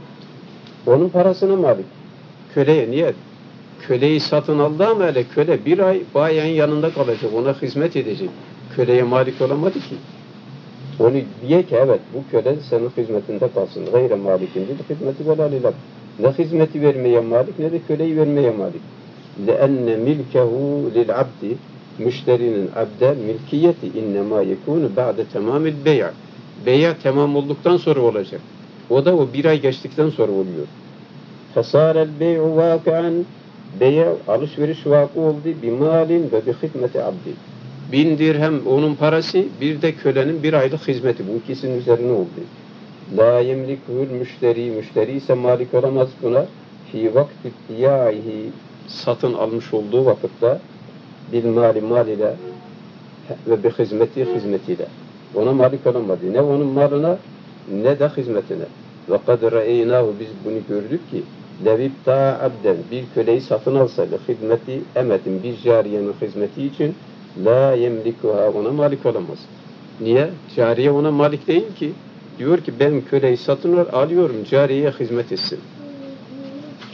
onun parasına malik. Köleye niye? Köleyi satın aldı ama hele köle 1 ay bayanın yanında kalacak. Ona hizmet edecek. Köleye malik olamadı ki. Onu diye ki evet bu köle senin hizmetinde kalsın. Gayre malikin lil hizmeti ve la lil abd. Ne hizmeti vermeye malik ne de köleyi vermeye malik. لأن ملكه للعبد, müşterinin abde milkiyeti innema yekunu ba'de tamamil bey'a. Bey'a tamam olduktan sonra olacak. O da o 1 ay geçtikten sonra oluyor. Fesârel bey'u vâki'an, bey'e alışveriş vakı oldu bimalin ve bi hizmeti abdi. 1000 dirhem onun parası, bir de kölenin 1 aylık hizmeti. Bu ikisinin üzerine oldu. La yemlikul müşteri ise malik olamaz buna. Fi vakti ihtiyaihi, satın almış olduğu vakitte bil mal ile ve bi hizmetiyle ona malik olamadı. Ne onun malına ne de hizmetine. Ve kad ra'eynahu, biz bunu gördük ki levibta abden, bir köleyi satın alsa li hizmeti emetin, bir cariyenin hizmeti için la yemlikuha, ona malik olamaz. Niye? Cariye ona malik değil ki. Diyor ki ben köleyi satın alıyorum, cariyeye hizmet etsin.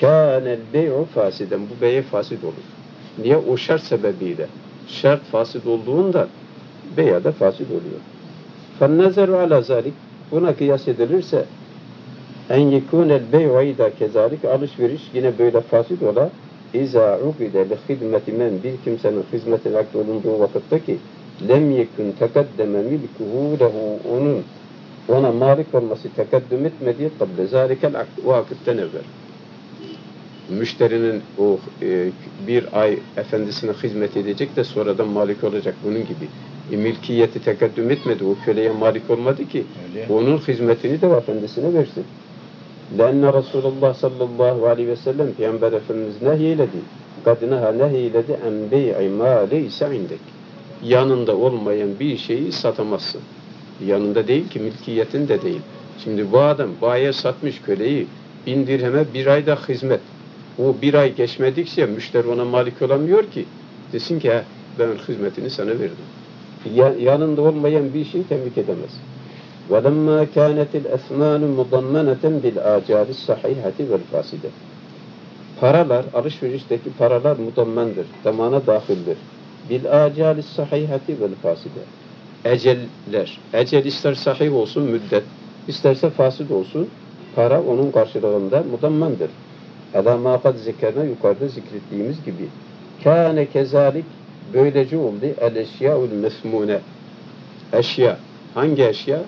kânel bey'u fasiden. Bu beye fasit olur. Niye? O şart sebebiyle. Şart fasit olduğunda beya da fasit oluyor. فَالنَّزَرُ عَلَى ذَلِكَ Buna kıyas edilirse en yekûnel bey'u idâ kezâlik alışveriş yine böyle fasit ola İzâ ukide li hidmeti men bir kimsenin hizmetine akd olunduğu vakitte ki lem yekun tekaddeme milkuhu lehu ona malik olması tekaddüm etmediği kable zâlikel akd o akitten evvel. Müşterinin o bir ay efendisine hizmet edecek de sonradan malik olacak bunun gibi. Milkiyeti tekaddüm etmedi. O köleye malik olmadı ki Öyle. onun hizmetini de efendisine versin. Lenne Resulullah sallallahu aleyhi ve sellem Peygamber Efendimiz nehyeledi. Kadınaha nehyeledi en bey'i ma leyse indek. Yanında olmayan bir şeyi satamazsın. Yanında değil ki milkiyetin de değil. Şimdi bu adam bayiye satmış köleyi 1000 dirheme bir ayda hizmet. O bir ay geçmedikçe müşteri ona malik olamıyor ki. Desin ki ben hizmetini sana verdim. Yanında olmayan bir şeyi temlik edemez. وَلَمَّا كَانَتِ الْاَثْمَانُ مُضَمَّنَةً بِالْآجَالِ الصَّحِيحَةِ وَالْفَاسِدَةِ Paralar, alışverişteki paralar mudammendir, zamana dahildir. بِالْآجَالِ الصَّحِيحَةِ وَالْفَاسِدَةِ Eceller, ecel ister sahih olsun müddet, isterse fasid olsun, para onun karşılığında mudammendir. اَلَا مَا قَدْ zekerine yukarıda zikrettiğimiz gibi. Kâne kezalik böylece oldu el-eşyâ'ul mesmûne. Eşya, hangi eşya?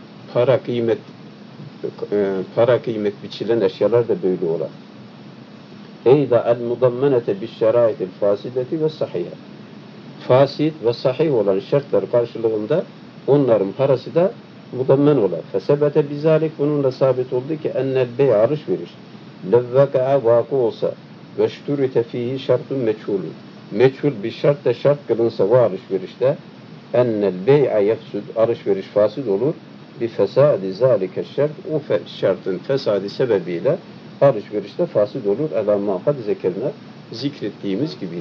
Para kıymet biçilen eşyalar da böyle olur. Eyda el-mudammenete bi'ş-şerâitil fâsideti ve sahihe. Fasid ve sahih olan şartlar karşılığında onların parası da mudammen olur. Fesebete bizalik bununla sabit oldu ki ennel bey alışveriş levveka'a vakı olsa ve şturite fihi şartun meçhulun. Meçhul bir şart da şart kılınsa o alışverişte ennel bey'a yefsud alışveriş fasid olur. Bir fesadi zalike şart o şartın fesadi sebebiyle alışverişte fasid olur. Elamma kad zekerine zikrettiğimiz gibi.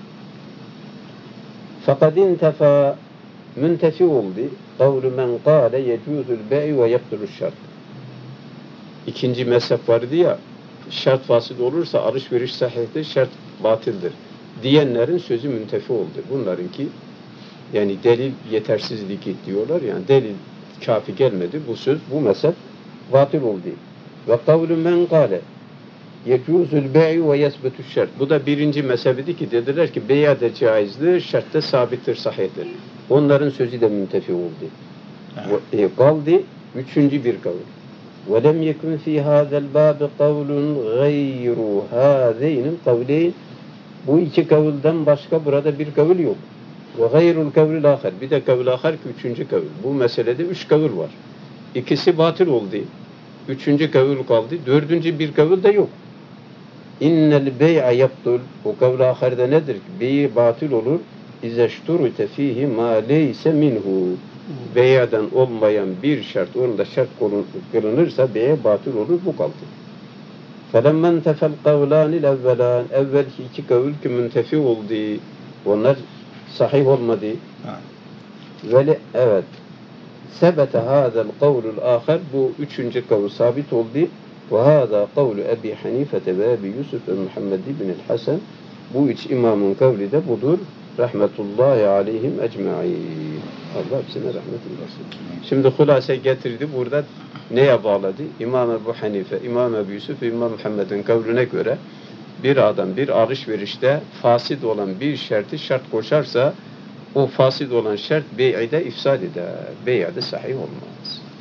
Fakat intefa müntefi oldu. Kavlu men kâle yecûzul bey'i ve yebdurul şart. İkinci mezhep vardı ya, şart fasid olursa alışveriş sahihtir, şart batıldır diyenlerin sözü müntefi oldu. Bunlarınki yani delil yetersizlik diyorlar yani delil kafi gelmedi. Bu söz, bu mezhep batıl oldu. Ve kavlu men kâle yecûzul bey'i ve yesbetü şart. Bu da birinci mezhebiydi ki dediler ki bey'a da caizdir, şart da sabittir, sahihtir. Onların sözü de müntefi oldu. Kaldı üçüncü bir kavul. وَلَمْ يَكُنْ فِي هَذَا الْبَابِ قَوْلٌ غَيْرُ هَذَيْنِ الْقَوْلَيْنِ Bu iki kavulden başka burada bir kavul yok. وَغَيْرُ الْكَوْلِ الْآخَرِ Bir de kavul ahar ki üçüncü kavul. Bu meselede üç kavul var. İkisi batıl oldu. Üçüncü kavul kaldı. Dördüncü bir kavul da yok. İnnel bey'a yaptul. O kavul ahirde nedir? Bey'i batıl olur. İzeşturute fihi ma leyse minhu. Bey'den olmayan bir şart, onda şart kılınırsa bey'e batıl olur, bu kaldı. فَلَمَّنْ تَفَى الْقَوْلَانِ الْاَوَّلَانِ Evvelki iki kavul ki müntefi oldu. Onlar sahih olmadı. Evet. Sebete hâzel kavlul âher bu üçüncü kavul sabit oldu. Ve hâzâ kavlu Ebi Hanifete ve Ebi Yusuf ve Muhammed ibn-i Hasan bu üç imamın kavli de budur. Rahmetullahi aleyhim ecma'in. Allah hepsine rahmet eylesin. Şimdi hulase getirdi. Burada neye bağladı? İmam Ebu Hanife, İmam Ebu Yusuf ve İmam Muhammed'in kavline göre bir adam bir alışverişte fasid olan bir şartı şart koşarsa o fasid olan şart bey'de ifsad eder. Bey'de sahih olmaz.